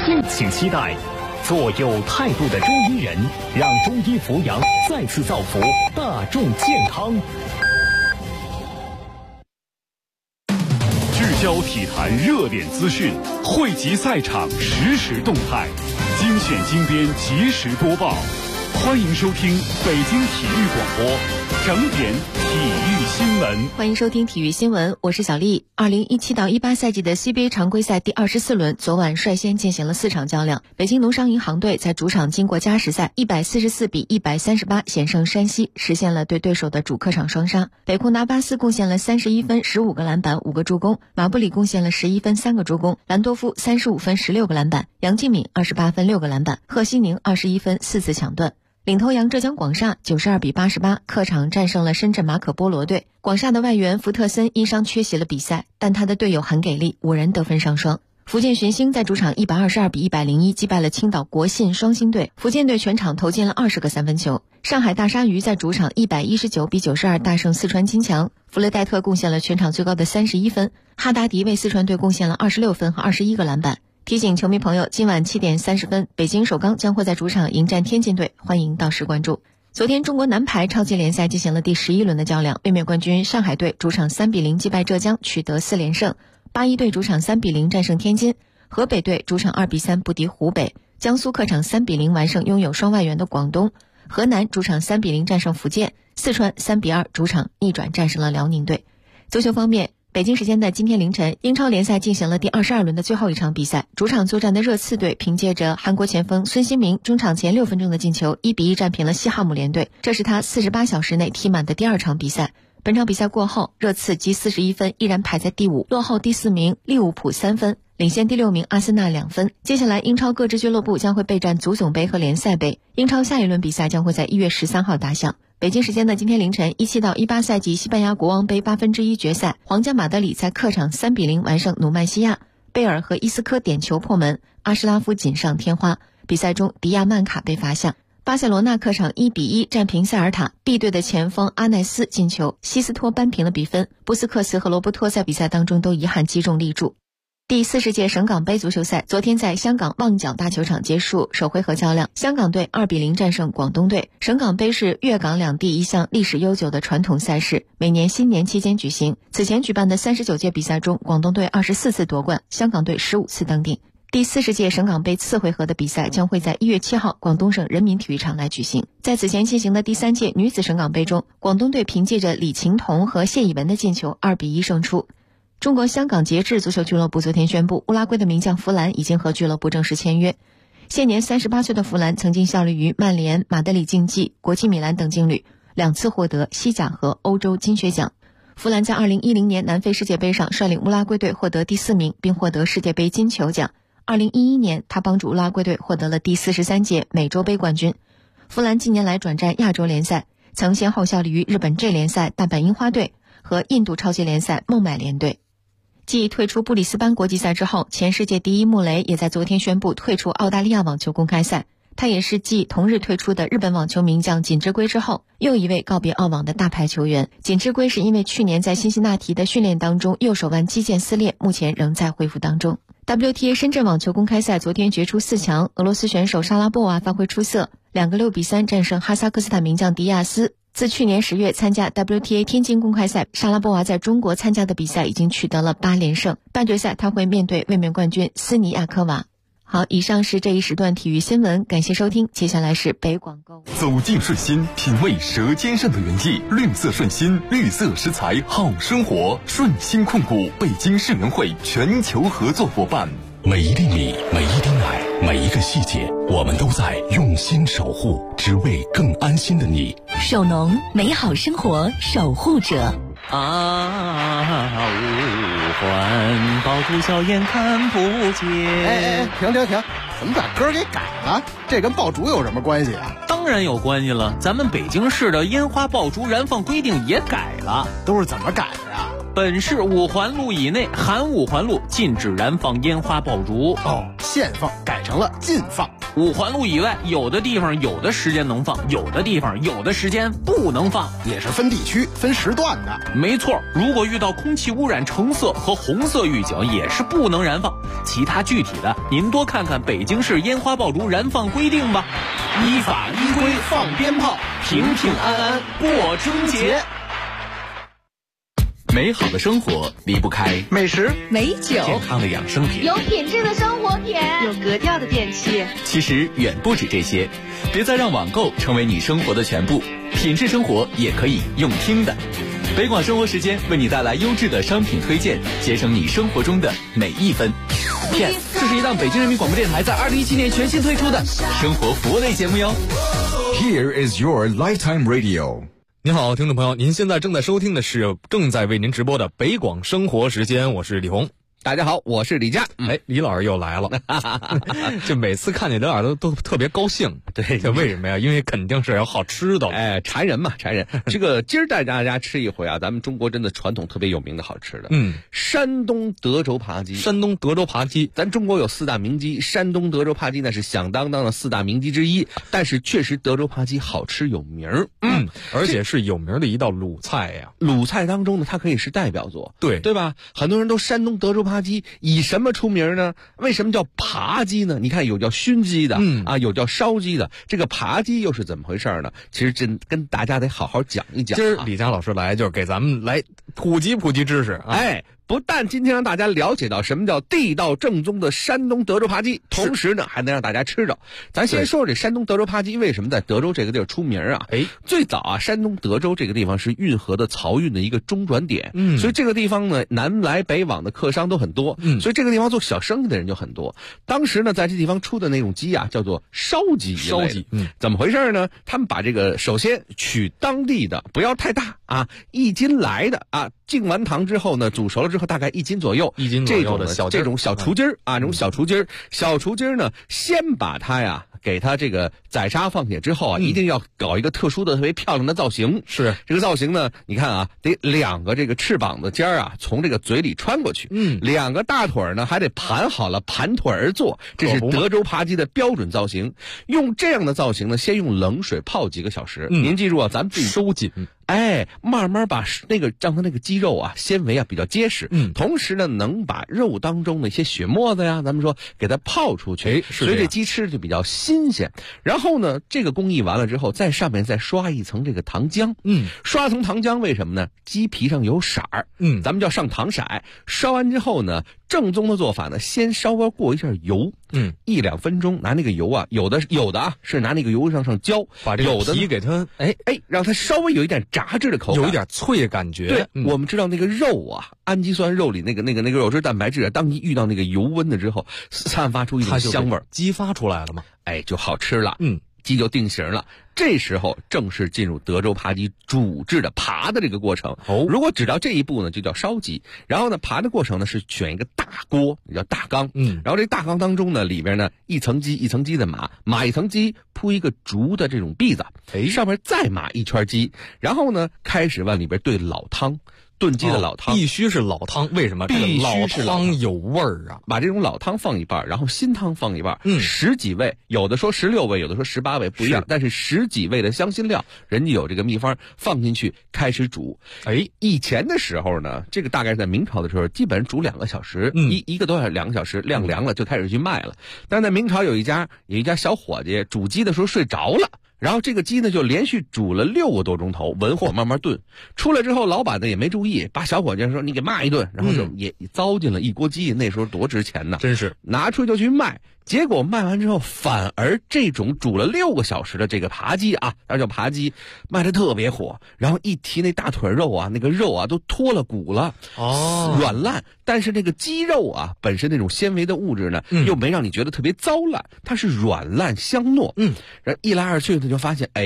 敬请期待。做有态度的中医人，让中医扶阳再次造福大众健康。 聚焦体坛热点资讯，汇集赛场实时动态，精选精编及时播报。欢迎收听北京体育广播整点体育新闻。 欢迎收听体育新闻，我是小丽。2017到18赛季的 CBA 常规赛第24轮，昨晚率先进行了4场较量。北京农商银行队在主场经过加时赛144比138险胜山西，实现了对对手的主客场双杀。北库纳巴斯贡献了31分15个篮板5个助攻，马布里贡献了11分3个助攻，兰多夫35分16个篮板，杨敬敏28分6个篮板，贺西宁21分4次抢断。领头羊浙江广厦92比88客场战胜了深圳马可波罗队。广厦的外援福特森因伤缺席了比赛，但他的队友很给力，5人得分上双。福建寻星在主场122比101击败了青岛国信双星队，福建队全场投进了20个三分球。上海大鲨鱼在主场119比92大胜四川金强，弗雷戴特贡献了全场最高的31分，哈达迪为四川队贡献了26分和21个篮板。提醒球迷朋友，今晚7点30分，北京首钢将会在主场迎战天津队，欢迎到时关注。昨天中国男排超级联赛进行了第11轮的较量，卫冕冠军上海队主场3比0击败浙江，取得4连胜。81队主场3比0战胜天津，河北队主场2比3不敌湖北，江苏客场3比0完胜拥有双外援的广东，河南主场3比0战胜福建，四川3比2主场逆转战胜了辽宁队。足球方面，北京时间的今天凌晨，英超联赛进行了第22轮的最后一场比赛，主场作战的热刺队凭借着韩国前锋孙兴民中场前6分钟的进球1比1战平了西汉姆联队，这是他48小时内踢满的第2场比赛。本场比赛过后，热刺积41分，依然排在第5，落后第4名利物浦3分，领先第6名阿森纳2分。接下来英超各支俱乐部将会备战足总杯和联赛杯，英超下一轮比赛将会在1月13号打响。北京时间的今天凌晨，17到18赛季西班牙国王杯1/8决赛，皇家马德里在客场3比0完胜努曼西亚，贝尔和伊斯科点球破门，阿什拉夫锦上添花。比赛中迪亚曼卡被罚下。巴塞罗那客场1比1战平塞尔塔，B 队的前锋阿奈斯进球，西斯托扳平了比分，布斯克茨和罗伯托在比赛当中都遗憾击中立柱。第40届省港杯足球赛昨天在香港旺角大球场结束首回合较量，香港队2比0战胜广东队。省港杯是粤港两地一项历史悠久的传统赛事，每年新年期间举行。此前举办的39届比赛中，广东队24次夺冠，香港队15次登顶。第40届省港杯次回合的比赛将会在1月7号广东省人民体育场来举行。在此前进行的第3届女子省港杯中，广东队凭借着李晴彤和谢以文的进球2比1胜出。中国香港节制足球俱乐部昨天宣布，乌拉圭的名将弗兰已经和俱乐部正式签约。现年38岁的弗兰曾经效力于曼联、马德里竞技、国际米兰等劲旅，2次获得西甲和欧洲金靴奖。弗兰在2010年南非世界杯上率领乌拉圭队获得第4名，并获得世界杯金球奖。2011年，他帮助乌拉圭队获得了第43届美洲杯冠军。弗兰近年来转战亚洲联赛，曾先后效力于日本 J 联赛大阪樱花队和印度超级联赛孟买联队。继退出布里斯班国际赛之后，前世界第一穆雷也在昨天宣布退出澳大利亚网球公开赛。他也是继同日退出的日本网球名将锦织圭之后，又一位告别澳网的大牌球员。锦织圭是因为去年在辛辛那提的训练当中右手腕肌腱撕裂，目前仍在恢复当中。WTA 深圳网球公开赛昨天决出4强，俄罗斯选手莎拉波娃发挥出色，2个6比3战胜哈萨克斯坦名将迪亚斯。自去年10月参加 WTA 天津公开赛，莎拉波娃在中国参加的比赛已经取得了8连胜。半决赛她会面对卫冕冠军斯尼亚科娃。好，以上是这一时段体育新闻，感谢收听。接下来是北广购。 走进顺心，品味舌尖上的原意。绿色顺心，绿色食材好生活。顺心控股，北京市联会全球合作伙伴。 每一粒米，每一滴奶，每一个细节，我们都在用心守护，只为更安心的你。 守农，美好生活守护者。 五环爆竹硝烟看不见。 停！怎么把歌给改了？这跟爆竹有什么关系啊？ 当然有关系了，咱们北京市的烟花爆竹燃放规定也改了。 都是怎么改的呀？ 本市5环路以内（含5环路）禁止燃放烟花爆竹。 现放改成了禁放。 五环路以外，有的地方有的时间能放，有的地方有的时间不能放， 也是分地区分时段的。 没错，如果遇到空气污染橙色和红色预警，也是不能燃放。其他具体的，您多看看北京市烟花爆竹燃放规定吧。依法依规放鞭炮，平平安安过春节。 美好的生活离不开美食、 美酒、 健康的养生品， 有品质的生活品， 有格调的电器。 其实远不止这些，别再让网购成为你生活的全部，品质生活也可以用听的。北广生活时间为你带来优质的商品推荐，节省你生活中的每一分。 这是一档北京人民广播电台在2017年全新推出的生活服务类节目哟。 Here is your lifetime radio。 您好，听众朋友，您现在正在收听的是正在为您直播的北广生活时间，我是李红。 大家好，我是李佳。 李老师又来了，就每次看见李老师都特别高兴。 对， 这为什么呀？因为肯定是有好吃的。 馋人嘛，馋人。这个今儿带大家吃一回啊，咱们中国真的传统特别有名的好吃的。山东德州扒鸡。 山东德州扒鸡， 咱中国有4大名鸡，山东德州扒鸡那是响当当的4大名鸡之一。但是确实德州扒鸡好吃有名儿。 而且是有名的一道鲁菜呀。 鲁菜当中呢，它可以是代表作， 对吧？很多人都山东德州扒鸡以什么出名呢？为什么叫扒鸡呢？你看有叫熏鸡的，有叫烧鸡的，这个扒鸡又是怎么回事呢？其实真跟大家得好好讲一讲。 今儿李佳老师来就是给咱们来普及知识啊。 不但今天让大家了解到什么叫地道正宗的山东德州扒鸡，同时呢还能让大家吃着。咱先说说这山东德州扒鸡为什么在德州这个地儿出名啊？最早啊，山东德州这个地方是运河的漕运的一个中转点，所以这个地方呢南来北往的客商都很多，所以这个地方做小生意的人就很多。当时呢在这地方出的那种鸡啊叫做烧鸡，怎么回事呢？他们把这个首先取当地的，不要太大啊，1斤来的啊，进完糖之后呢煮熟了之后大概1斤左右， 这种小雏鸡儿啊，这种小雏鸡儿呢，先把它呀给它这个宰杀放血之后啊，一定要搞一个特殊的特别漂亮的造型。 是这个造型呢，你看啊，得2个这个翅膀的尖儿啊从这个嘴里穿过去，2个大腿呢还得盘好了，盘腿而坐，这是德州扒鸡的标准造型。用这样的造型呢，先用冷水泡几个小时。您记住啊，咱们自己收紧。 慢慢把让它那个鸡肉啊纤维啊比较结实，同时呢能把肉当中的一些血沫子呀，咱们说给它泡出去，所以这鸡吃就比较新鲜。然后呢，这个工艺完了之后，在上面再刷一层这个糖浆，刷层糖浆为什么呢？鸡皮上有色儿，咱们叫上糖色。刷完之后呢，正宗的做法呢，先稍微过一下油，1-2分钟，拿那个油啊，有的啊是拿那个油上浇， 把这个皮给它让它稍微有一点炸制的口感， 有一点脆的感觉。 对，我们知道那个肉啊，氨基酸肉里那个肉质蛋白质啊，当你遇到那个油温的之后，散发出一种香味儿， 激发出来了嘛， 就好吃了。鸡就定型了。这时候正式进入德州扒鸡煮制的扒的这个过程。如果只到这一步呢，就叫烧鸡。然后呢，扒的过程呢是选一个大锅，也叫大缸。然后这大缸当中呢，里边呢一层鸡一层鸡的码一层鸡，铺一个竹的这种篦子，上面再码一圈鸡，然后呢开始往里边兑老汤。炖鸡的老汤必须是老汤，为什么？ 必须是老汤有味儿啊！ 把这种老汤放一半，然后新汤放一半，10几味，有的说16味，有的说18味，不一样。但是10几味的香辛料，人家有这个秘方，放进去开始煮。以前的时候呢，这个大概在明朝的时候，基本上煮2个小时，一个多小时2个小时，晾凉了就开始去卖了。但是在明朝有一家小伙计煮鸡的时候睡着了。然后这个鸡呢就连续煮了6个多钟头，文火慢慢炖。出来之后，老板呢也没注意，把小伙计说你给骂一顿，然后就也糟践了一锅鸡。那时候多值钱呢， 真是拿出去就去卖。结果卖完之后，反而这种煮了6个小时的这个扒鸡啊，那叫扒鸡，卖的特别火。然后一提那大腿肉啊，那个肉啊都脱了骨了，软烂。但是那个鸡肉啊，本身那种纤维的物质呢，又没让你觉得特别糟烂，它是软烂香糯。然后一来二去的就发现，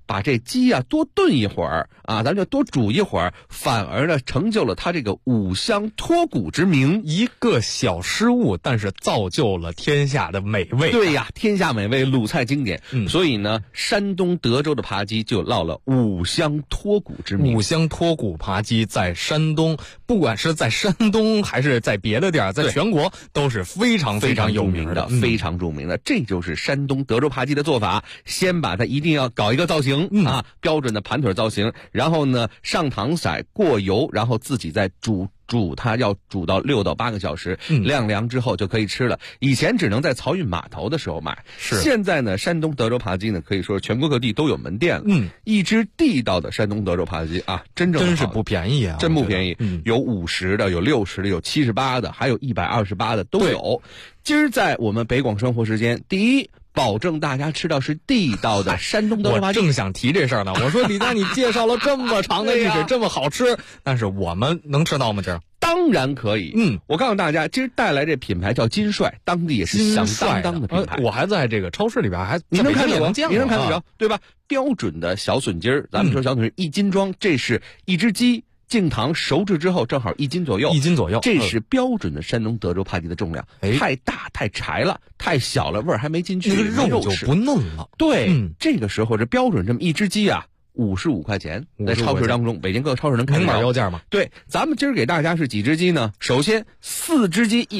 把这鸡啊多炖一会儿啊，咱们就多煮一会儿，反而呢成就了它这个五香脱骨之名。 一个小失误，但是造就了天下的美味。 对呀，天下美味，鲁菜经典。所以呢，山东德州的扒鸡就落了五香脱骨之名。 五香脱骨扒鸡在山东，不管是在山东还是在别的地儿，在全国都是非常非常有名的， 非常著名的。这就是山东德州扒鸡的做法，先把它一定要搞一个造型啊，标准的盘腿造型，然后呢上糖色过油，然后自己再煮它，要煮到6到8个小时，晾凉之后就可以吃了。以前只能在漕运码头的时候买，现在呢，山东德州扒鸡呢，可以说全国各地都有门店了。一只地道的山东德州扒鸡啊，真是不便宜啊， 真不便宜。有50的，有60的，有78的，还有128的都有。今儿在我们北广生活时间，第一，保证大家吃到是地道的山东德州扒鸡。 我正想提这事儿呢。我说李佳，你介绍了这么长的历史，这么好吃，但是我们能吃到吗？这当然可以。我告诉大家，今儿带来这品牌叫金帅，当地也是响当当的品牌。 我还在这个超市里边你能看见过， 你能看得着，对吧？标准的小笋筋儿，咱们说小笋筋1斤装，这是一只鸡。净糖熟制之后正好1斤左右，这是标准的山东德州扒鸡的重量。太大太柴了，太小了味儿还没进去， 肉就不嫩了。 对，这个时候这标准这么一只鸡啊，55块钱，在超市当中，北京各个超市能看到。 明码标价嘛。 对，咱们今儿给大家是几只鸡呢？首先4只鸡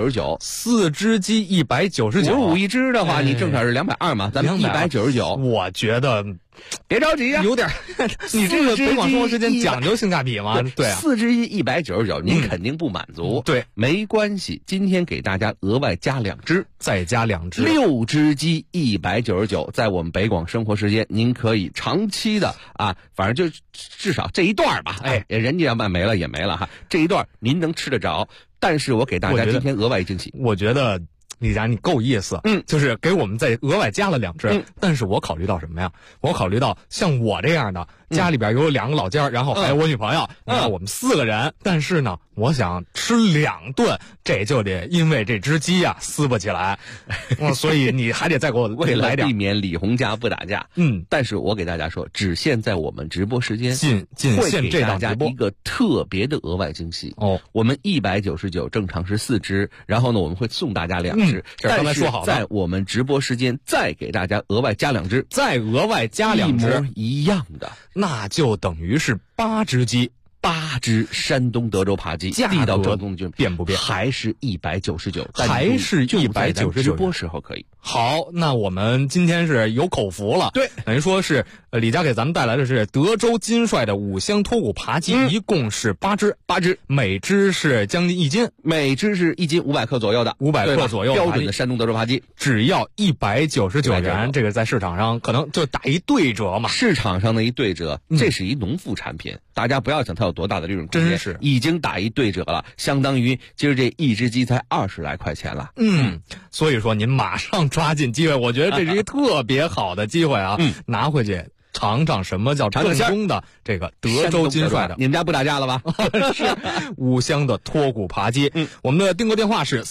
199，4 只鸡199，55 一只的话，你正常是220嘛，咱们199。 我觉得。 别着急呀， 有点，你这个北广生活时间讲究性价比吗？对啊 ，4只鸡199，您肯定不满足。 对， 没关系，今天给大家额外加2只， 再加2只 ，6只鸡199，在我们北广生活时间，您可以长期的啊，反正就至少这一段吧，人家要卖没了也没了哈，这一段您能吃得着。但是我给大家今天额外惊喜， 我觉得。李佳，你够意思，就是给我们再额外加了2只，但是我考虑到什么呀？我考虑到像我这样的，家里边有2个老家，然后还有我女朋友，然后我们4个人，但是呢，我想吃2顿，这就得因为这只鸡啊撕不起来，所以你还得再给我为了来点， 避免李红家不打架。但是我给大家说，只限在我们直播时间， 仅限这档直播一个特别的额外惊喜哦。我们199正常是4只，然后呢，我们会送大家2只。 这刚才说好了， 在我们直播时间再给大家额外加2只， 再额外加2只， 一模一样的， 那就等于是8只鸡。 8只山东德州扒鸡，地道正宗的变不变？ 还是199， 还是199， 直播时候可以。 好，那我们今天是有口福了， 对， 等于说是李佳给咱们带来的是德州金帅的五香脱骨扒鸡，一共是8只，每只是将近1斤， 每只是1斤500克左右的 ，500克左右， 标准的山东德州扒鸡， 只要199元，这个在市场上可能就打一对折嘛。 市场上的一对折，这是一农副产品，大家不要想它有多大的利润空间， 真是已经打一对折了，相当于今儿这一只鸡才20来块钱了。 所以说您马上抓紧机会，我觉得这是一个特别好的机会啊，拿回去尝尝什么叫正宗的这个德州金帅的。 你们家不打架了吧？ 是五香的脱骨扒鸡。我们的订购电话是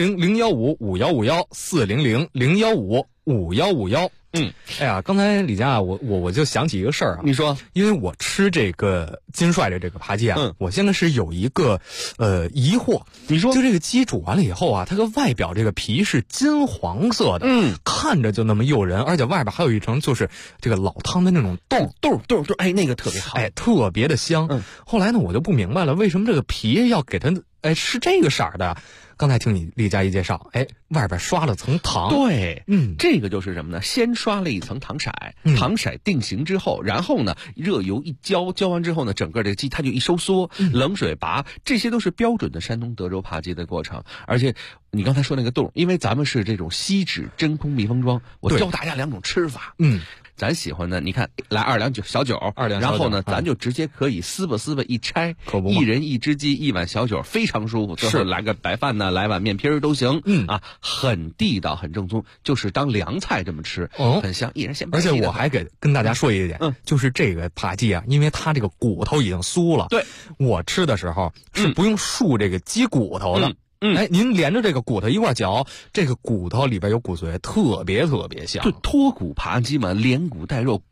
400-015-5151，400-015-5151。哎呀，刚才李佳，我就想起一个事儿啊。 你说， 因为我吃这个金帅的这个扒鸡啊，我现在是有一个疑惑。 你说， 就这个鸡煮完了以后啊，它个外表这个皮是金黄色的，看着就那么诱人，而且外边还有一层就是这个老汤的那种豆， 哎，那个特别好， 哎，特别的香。后来呢，我就不明白了，为什么这个皮要给它是这个色儿的？刚才听你李佳一介绍，外边刷了层糖， 对，这个就是什么呢？先刷了一层糖色，糖色定型之后，然后呢，热油一浇完之后呢，整个这个鸡它就一收缩，冷水拔，这些都是标准的山东德州扒鸡的过程。而且你刚才说那个冻，因为咱们是这种锡纸真空密封装，我教大家2种吃法。咱喜欢的，你看来2两小酒，然后呢，咱就直接可以撕吧一拆，一人1只鸡1碗小酒，非常舒服。最后来个白饭呢，来碗面皮都行。很地道，很正宗，就是当凉菜这么吃，很香。一人先。 而且我还跟大家说一点，就是这个扒鸡啊，因为它这个骨头已经酥了， 对， 我吃的时候是不用漱这个鸡骨头的。您连着这个骨头一块嚼，这个骨头里边有骨髓，特别特别香。 对，脱骨扒鸡嘛，连骨带肉，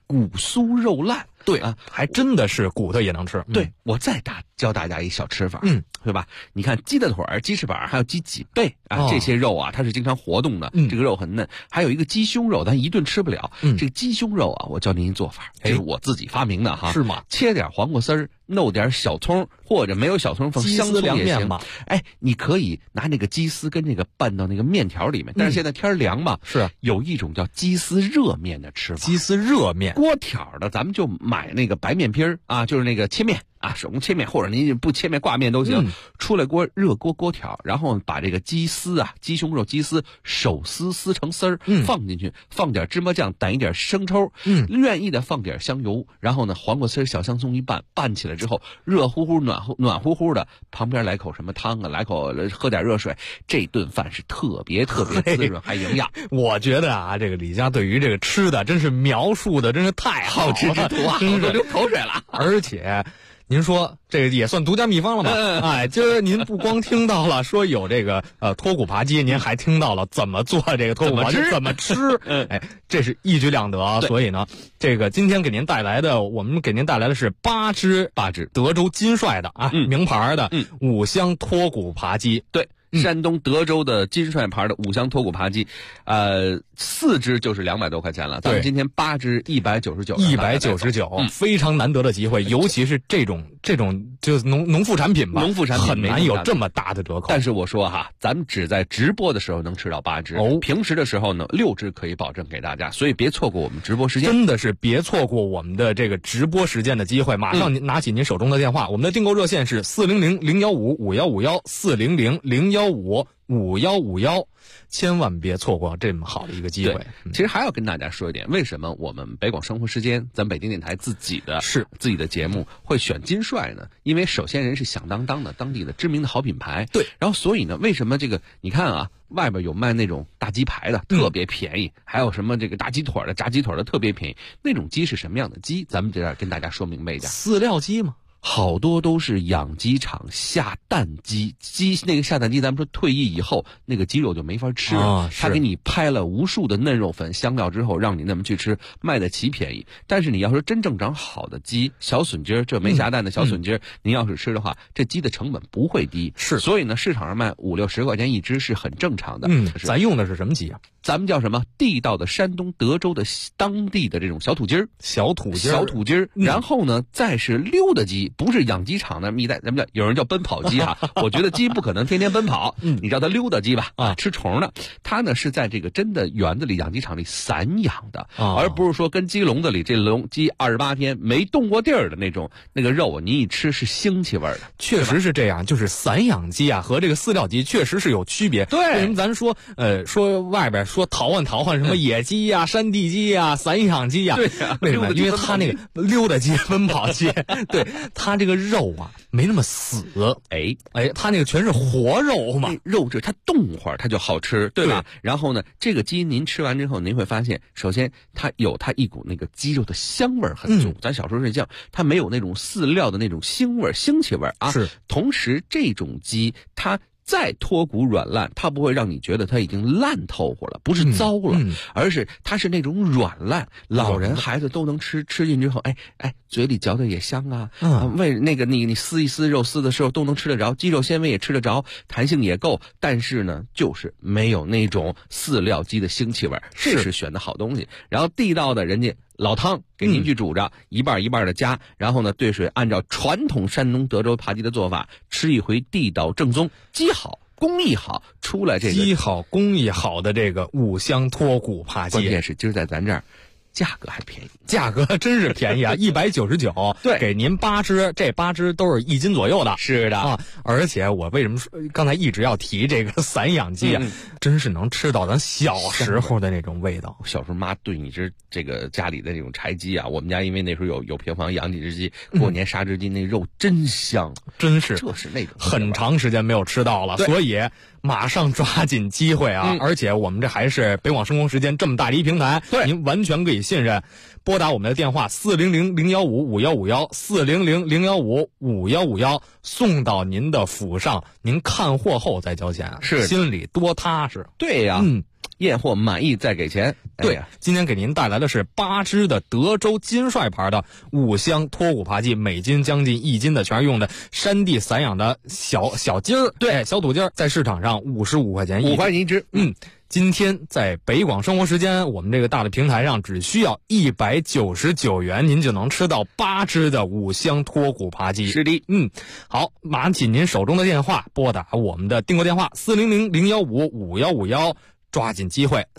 骨酥肉烂。 对啊，还真的是骨头也能吃。 对，我再教大家一小吃法，对吧？你看鸡的腿儿、鸡翅膀还有鸡脊背啊，这些肉啊，它是经常活动的，这个肉很嫩。还有一个鸡胸肉，咱一顿吃不了。这个鸡胸肉啊，我教您一做法，这是我自己发明的哈。 是吗？ 切点黄瓜丝儿，弄点小葱，或者没有小葱放香葱也行嘛。哎，你可以拿那个鸡丝跟这个拌到那个面条里面。但是现在天凉嘛， 是有一种叫鸡丝热面的吃法。 鸡丝热面， 锅条的，咱们就买那个白面皮儿啊，就是那个切面啊，手工切面，或者您不切面挂面都行。出来热锅条，然后把这个鸡丝啊，鸡胸肉鸡丝手撕成丝儿，放进去，放点芝麻酱，逮一点生抽，愿意的放点香油，然后呢，黄瓜丝小香葱一拌起来之后，热乎乎暖乎乎的，旁边来口什么汤啊，来口喝点热水，这顿饭是特别滋润还营养。 我觉得啊，这个李家对于这个吃的真是描述的真是太好吃之徒啊，我都流口水了。 而且您说这个也算独家秘方了吧？哎，今儿您不光听到了说有这个脱骨扒鸡，您还听到了怎么做这个脱骨扒鸡，怎么吃？哎，这是一举两得。所以呢，这个今天我们给您带来的是八只德州金帅的啊，名牌的五香脱骨扒鸡。 对。山东德州的金帅牌的五香脱骨扒鸡，4只就是200多块钱了。咱们今天8只199， 非常难得的机会，尤其是这种就是农副产品吧，很难有这么大的折扣。 但是我说哈，咱们只在直播的时候能吃到8只，平时的时候呢6只可以保证给大家，所以别错过我们直播时间， 真的是别错过我们的这个直播时间的机会。马上您拿起您手中的电话，我们的订购热线是400-015-5151，400-015-5151，千万别错过这么好的一个机会。 其实还要跟大家说一点，为什么我们北广生活时间，咱北京电台自己的节目会选金帅呢？因为首先人是响当当的当地的知名的好品牌， 对。 然后所以呢，为什么这个你看啊，外边有卖那种大鸡排的，特别便宜，还有什么这个大鸡腿的、炸鸡腿的特别便宜，那种鸡是什么样的鸡？咱们这样跟大家说明白一点， 饲料鸡吗？ 好多都是养鸡场下蛋鸡，那个下蛋鸡，咱们说退役以后那个鸡肉就没法吃他给你拍了无数的嫩肉粉香料之后，让你那么去吃，卖得奇便宜。但是你要说真正长好的鸡，小笋鸡这没下蛋的小笋鸡您要是吃的话，这鸡的成本不会低，所以呢，市场上卖50-60块钱一只是很正常的。 咱用的是什么鸡啊？ 咱们叫什么？地道的山东德州的当地的这种小土鸡儿，然后呢，再是溜达鸡，不是养鸡场的咱们有人叫奔跑鸡啊。我觉得鸡不可能天天奔跑，你叫它溜达鸡吧，吃虫的。它呢是在这个真的园子里、养鸡场里散养的，而不是说跟鸡笼子里这鸡28天没动过地儿的那个肉，你一吃是腥气味的。 确实是这样，就是散养鸡啊和这个饲料鸡确实是有区别。 对， 为什么咱说外边说淘换什么野鸡呀、山地鸡呀、散养鸡呀？ 对呀， 为什么？因为它那个溜达鸡、奔跑鸡，对它这个肉啊没那么死。它那个全是活肉嘛， 肉质它动会儿它就好吃，对吧？然后呢，这个鸡您吃完之后，您会发现，首先它有一股那个鸡肉的香味很重。咱小时候睡觉，它没有那种饲料的那种腥气味啊。 是。同时，这种鸡它再脱骨软烂，它不会让你觉得它已经烂透乎了，不是糟了，而是它是那种软烂，老人孩子都能吃进之后，嘴里嚼的也香啊。为那个你撕一撕肉撕的时候都能吃得着，鸡肉纤维也吃得着，弹性也够，但是呢，就是没有那种饲料鸡的腥气味，这是选的好东西。然后地道的人家老汤给您去煮着，一半一半的加，然后呢兑水，按照传统山东德州扒鸡的做法，吃一回地道正宗，鸡好工艺好，出来这个鸡好工艺好的这个五香脱骨扒鸡， 关键是今儿在咱这儿价格还便宜， 价格真是便宜啊！199， 对， 给您8只，这8只都是1斤左右的。 是的啊，而且我为什么说刚才一直要提这个散养鸡啊？真是能吃到咱小时候的那种味道。 小时候妈炖一只这个家里的那种柴鸡啊，我们家因为那时候有平房养几只鸡，过年杀只鸡，那肉真香， 真是， 这是那种很长时间没有吃到了，所以马上抓紧机会啊！而且我们这还是北广生活时间这么大的一平台，您完全可以信任。拨打我们的电话400-015-5151，400-015-5151，送到您的府上，您看货后再交钱， 是心里多踏实。 对呀， 验货满意再给钱。 对，今天给您带来的是8支的德州金帅牌的5箱脱骨扒鸡，每斤将近1斤的，全是用的山地散养的小鸡儿， 对， 小土鸡儿，在市场上55块钱 5块钱一只。 今天在北广生活时间，我们这个大的平台上只需要199元，您就能吃到8支的5箱脱骨扒鸡。 是的， 好，拿起您手中的电话，拨打我们的订购电话400-015-5151，抓紧机会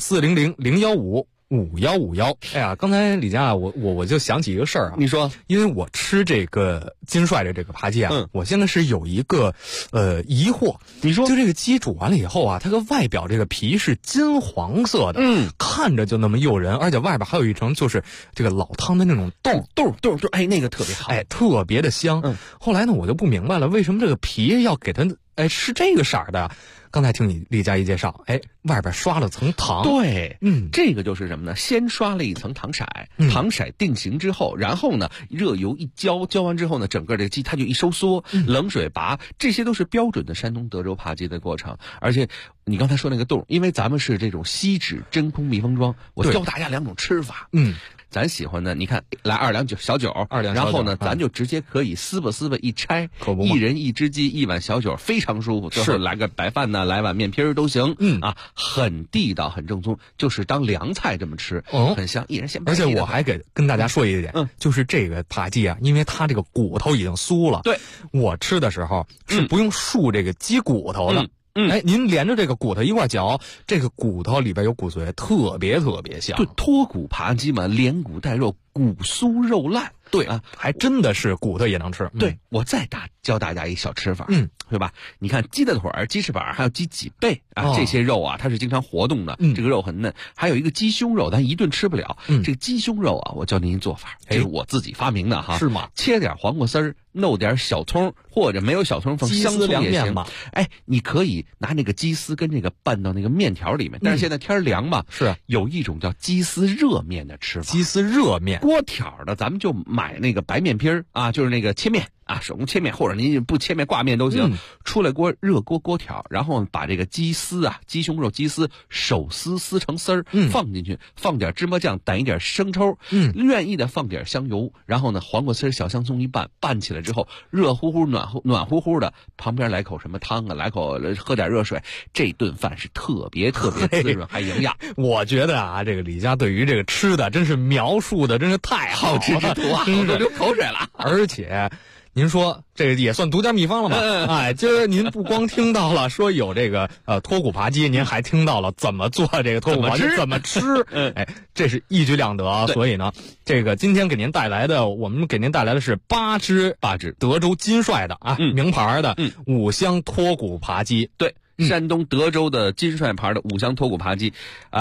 400-015-5151。哎呀，刚才李佳，我就想起一个事儿啊。 你说， 因为我吃这个金帅的这个扒鸡啊，我现在是有一个疑惑。 你说， 就这个鸡煮完了以后啊，它个外表这个皮是金黄色的，看着就那么诱人，而且外边还有一层就是这个老汤的那种豆， 哎，那个特别好， 哎，特别的香。后来呢，我就不明白了，为什么这个皮要给它是这个色儿的？刚才听你李佳一介绍，外边刷了层糖。 对，这个就是什么呢？先刷了一层糖色，糖色定型之后，然后呢，热油一浇完之后呢，整个这个鸡它就一收缩，冷水拔，这些都是标准的山东德州扒鸡的过程。而且你刚才说那个冻，因为咱们是这种锡纸真空密封装，我教大家2种吃法。咱喜欢的，你看来2两小酒，然后呢，咱就直接可以撕吧一拆，一人1只鸡1碗小酒，非常舒服。最后来个白饭呢，来碗面皮都行。很地道，很正宗，就是当凉菜这么吃，很香。一人先。 而且我还跟大家说一点，就是这个扒鸡啊，因为它这个骨头已经酥了， 对， 我吃的时候是不用漱这个鸡骨头的。您连着这个骨头一块嚼，这个骨头里边有骨髓，特别香。 对，脱骨扒鸡嘛，连骨带肉，骨酥肉烂。 对啊，还真的是骨头也能吃。 对，我再教大家一小吃法，对吧？你看鸡的腿儿、鸡翅膀，还有鸡脊背啊，这些肉啊，它是经常活动的，这个肉很嫩。还有一个鸡胸肉，咱一顿吃不了。这个鸡胸肉啊，我教您做法，这是我自己发明的哈。 是吗？ 切点黄瓜丝儿，弄点小葱，或者没有小葱放香葱也行。你可以拿那个鸡丝跟这个拌到那个面条里面。但是现在天凉嘛， 是有一种叫鸡丝热面的吃法。 鸡丝热面， 锅条的，咱们就买那个白面皮儿啊，就是那个切面啊，手工切面，或者您不切面挂面都行。出来热锅条，然后把这个鸡丝啊，鸡胸肉鸡丝手撕成丝儿，放进去，放点芝麻酱，掸一点生抽，愿意的放点香油，然后呢，黄瓜丝、小香葱一拌起来之后，热乎乎、暖乎的，旁边来口什么汤啊，来口喝点热水，这顿饭是特别滋润还营养。 我觉得啊，这个李佳对于这个吃的真是描述的真是太好吃之徒啊，我都流口水了。 而且您说这个也算独家秘方了嘛？今儿您不光听到了说有这个脱骨扒鸡，您还听到了怎么做这个脱骨扒鸡，怎么吃。这是一举两得。所以呢，这个今天我们给您带来的是8支德州金帅的名牌的5箱脱骨扒鸡。 对。山东德州的金帅牌的5箱脱骨扒鸡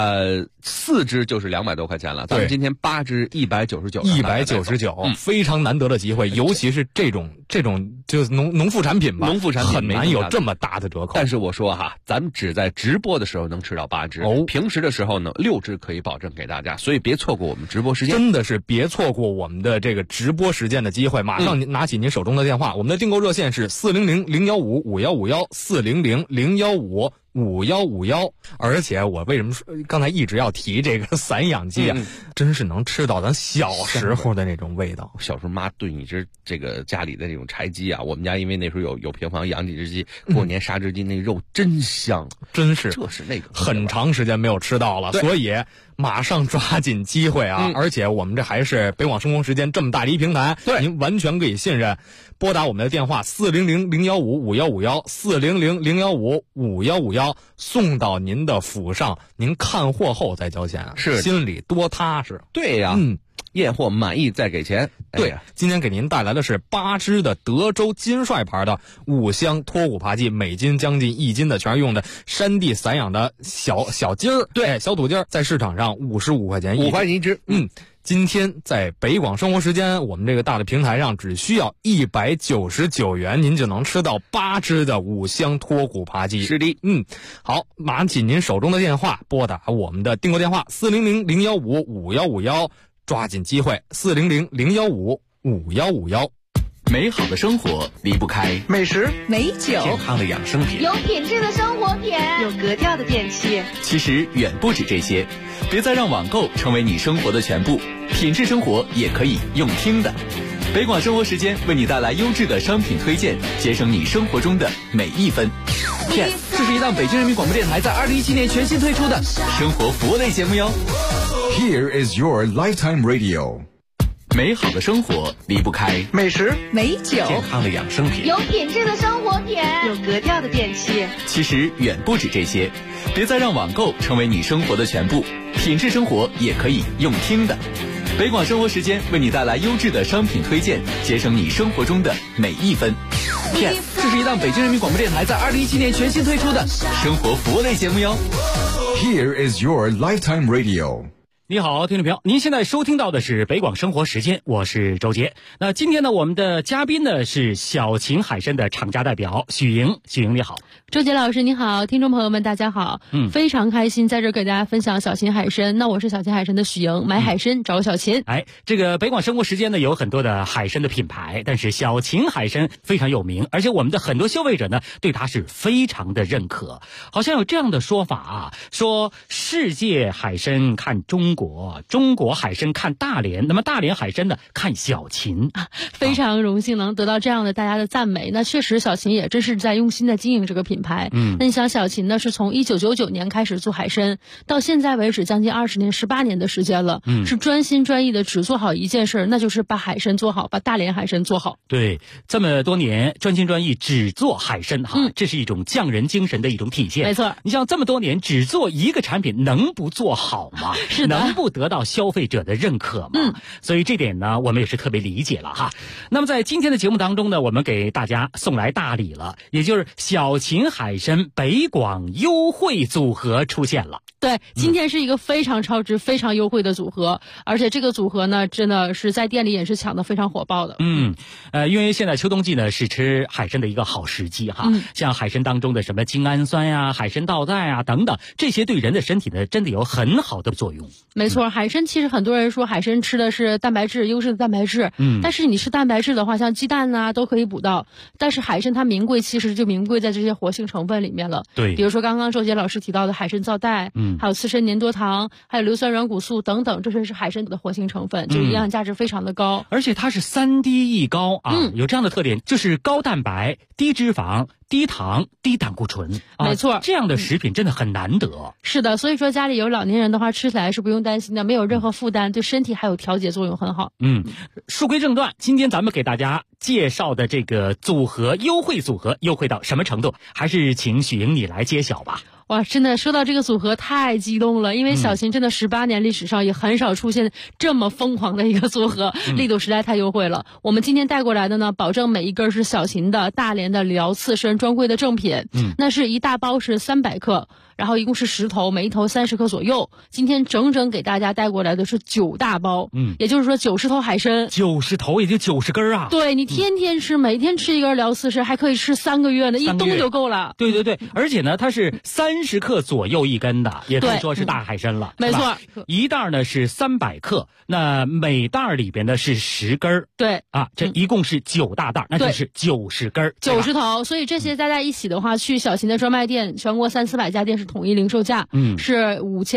，4只就是200多块钱了。咱们今天8只199， 非常难得的机会，尤其是这种就是农副产品吧，很难有这么大的折扣。 但是我说哈，咱们只在直播的时候能吃到8只，平时的时候呢6只可以保证给大家，所以别错过我们直播时间， 真的是别错过我们的这个直播时间的机会。马上拿起您手中的电话，我们的订购热线是400-015-5151，400-015-5151。而且我为什么说刚才一直要提这个散养鸡啊，真是能吃到咱小时候的那种味道。 小时候妈炖一只这个家里的那种柴鸡啊，我们家因为那时候有平房养几只鸡，过年杀只鸡，那肉真香， 真是这是那个很长时间没有吃到了，所以马上抓紧机会啊！而且我们这还是北广生活时间这么大的一平台，您完全可以信任。拨打我们的电话400-015-5151，400-015-5151，送到您的府上，您看货后再交钱， 是心里多踏实。 对呀，验货满意再给钱。 对，今天给您带来的是8支的德州金帅牌的5箱脱骨扒鸡，每斤将近1斤的，全是用的山地散养的小鸡儿，对，小土鸡儿，在市场上55块钱 5块钱一只。 今天在北广生活时间，我们这个大的平台上只需要199元，您就能吃到8支的5箱脱骨扒鸡。 是的， 好，拿起您手中的电话，拨打我们的订购电话400-015-5151，抓紧机会400-015-5151。 美好的生活离不开美食、 美酒、 健康的养生品、 有品质的生活品、 有格调的电器。 其实远不止这些，别再让网购成为你生活的全部，品质生活也可以用听的。北广生活时间为你带来优质的商品推荐，节省你生活中的每一分。Yes， 这是一档北京人民广播电台在2017年全新推出的生活服务类节目哟。 Here is your lifetime radio。 美好的生活离不开美食、 美酒、 健康的养生品、 有品质的生活品、 有格调的电器。 其实远不止这些，别再让网购成为你生活的全部，品质生活也可以用听的。北广生活时间为你带来优质的商品推荐，节省你生活中的每一分。Yes， 这是一档北京人民广播电台在2017年全新推出的生活服务类节目哟。 Here is your lifetime radio。 你好，听众朋友，您现在收听到的是北广生活时间，我是周杰。那今天呢，我们的嘉宾呢是小秦海参的厂家代表许莹。许莹你好。 周杰老师你好，听众朋友们大家好。非常开心在这给大家分享小秦海参。那我是小秦海参的许莹，买海参找小秦。 这个北广生活时间呢有很多的海参的品牌，但是小秦海参非常有名，而且我们的很多消费者呢对它是非常的认可。好像有这样的说法啊，说世界海参看中国，中国海参看大连，那么大连海参呢看小秦。 非常荣幸能得到这样的大家的赞美。那确实小秦也真是在用心的经营这个品牌。那你想小秦呢是从1999年开始做海参，到现在为止将近20年18年的时间了，是专心专意的只做好一件事，那就是把海参做好，把大连海参做好。 对，这么多年专心专意只做海参这是一种匠人精神的一种体现。 没错， 你像这么多年只做一个产品，能不做好吗？ 是的， 能不得到消费者的认可吗？所以这点呢我们也是特别理解了哈。那么在今天的节目当中呢，我们给大家送来大礼了，也就是小秦海参北广优惠组合出现了。 对，今天是一个非常超值、非常优惠的组合，而且这个组合呢，真的是在店里也是抢得非常火爆的。 因为现在秋冬季呢是吃海参的一个好时机哈。像海参当中的什么精氨酸呀、海参皂苷啊等等，这些对人的身体呢真的有很好的作用。 没错，海参其实很多人说海参吃的是蛋白质，优质的蛋白质。但是你吃蛋白质的话，像鸡蛋啊都可以补到，但是海参它名贵，其实就名贵在这些活性成分里面了。 对， 比如说刚刚周杰老师提到的海参皂苷，还有刺参粘多糖，还有硫酸软骨素等等，这些是海参的活性成分，就营养价值非常的高。 而且它是3低一高啊，有这样的特点，就是高蛋白、低脂肪、低糖、低胆固醇。 没错， 这样的食品真的很难得。 是的，所以说家里有老年人的话，吃起来是不用担心的，没有任何负担，对身体还有调节作用很好。 书归正传，今天咱们给大家介绍的这个组合优惠组合，优惠到什么程度？还是请许莹你来揭晓吧。 哇，真的说到这个组合太激动了，因为小秦真的18年历史上也很少出现这么疯狂的一个组合，力度实在太优惠了。我们今天带过来的呢，保证每一根是小秦的大连的辽刺参专柜的正品。那是一大包是300克，然后一共是10头，每一头30克左右。今天整整给大家带过来的是9大包，也就是说90头海参 ，90头也就90根啊。 对，你天天吃，每天吃一根辽刺参，还可以吃3个月呢，一冬就够了。 对对对，而且呢，它是30克左右一根的，也可以说是大海参了。 没错， 一袋呢是300克，那每袋里边呢是10根。 对啊，这一共是9大袋，那就是90根 ，90头。所以这些加在一起的话，去小秦的专卖店，全国300-400家店是统一零售价，是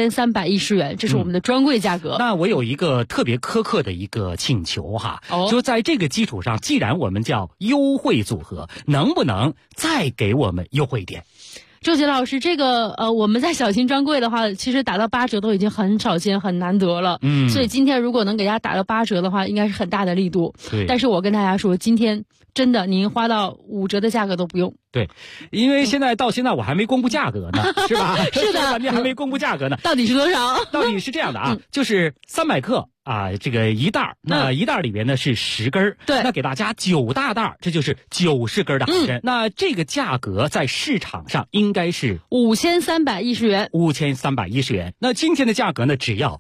5310元，这是我们的专柜价格。 那我有一个特别苛刻的一个请求哈，就在这个基础上，既然我们叫优惠组合，能不能再给我们优惠一点？ 周杰老师，这个我们在小秦专柜的话，其实打到8折都已经很少见、很难得了。所以今天如果能给大家打到8折的话，应该是很大的力度。 对， 但是我跟大家说，今天真的您花到5折的价格都不用。 对，因为到现在我还没公布价格呢，是吧？ 是的， 你还没公布价格呢。 到底是多少？ 到底是这样的啊，就是300克。这个一袋，那一袋里边呢是10根， 对， 那给大家9大袋，这就是90根的海参。那这个价格在市场上应该是 5310元 ，5310元。那今天的价格呢，只要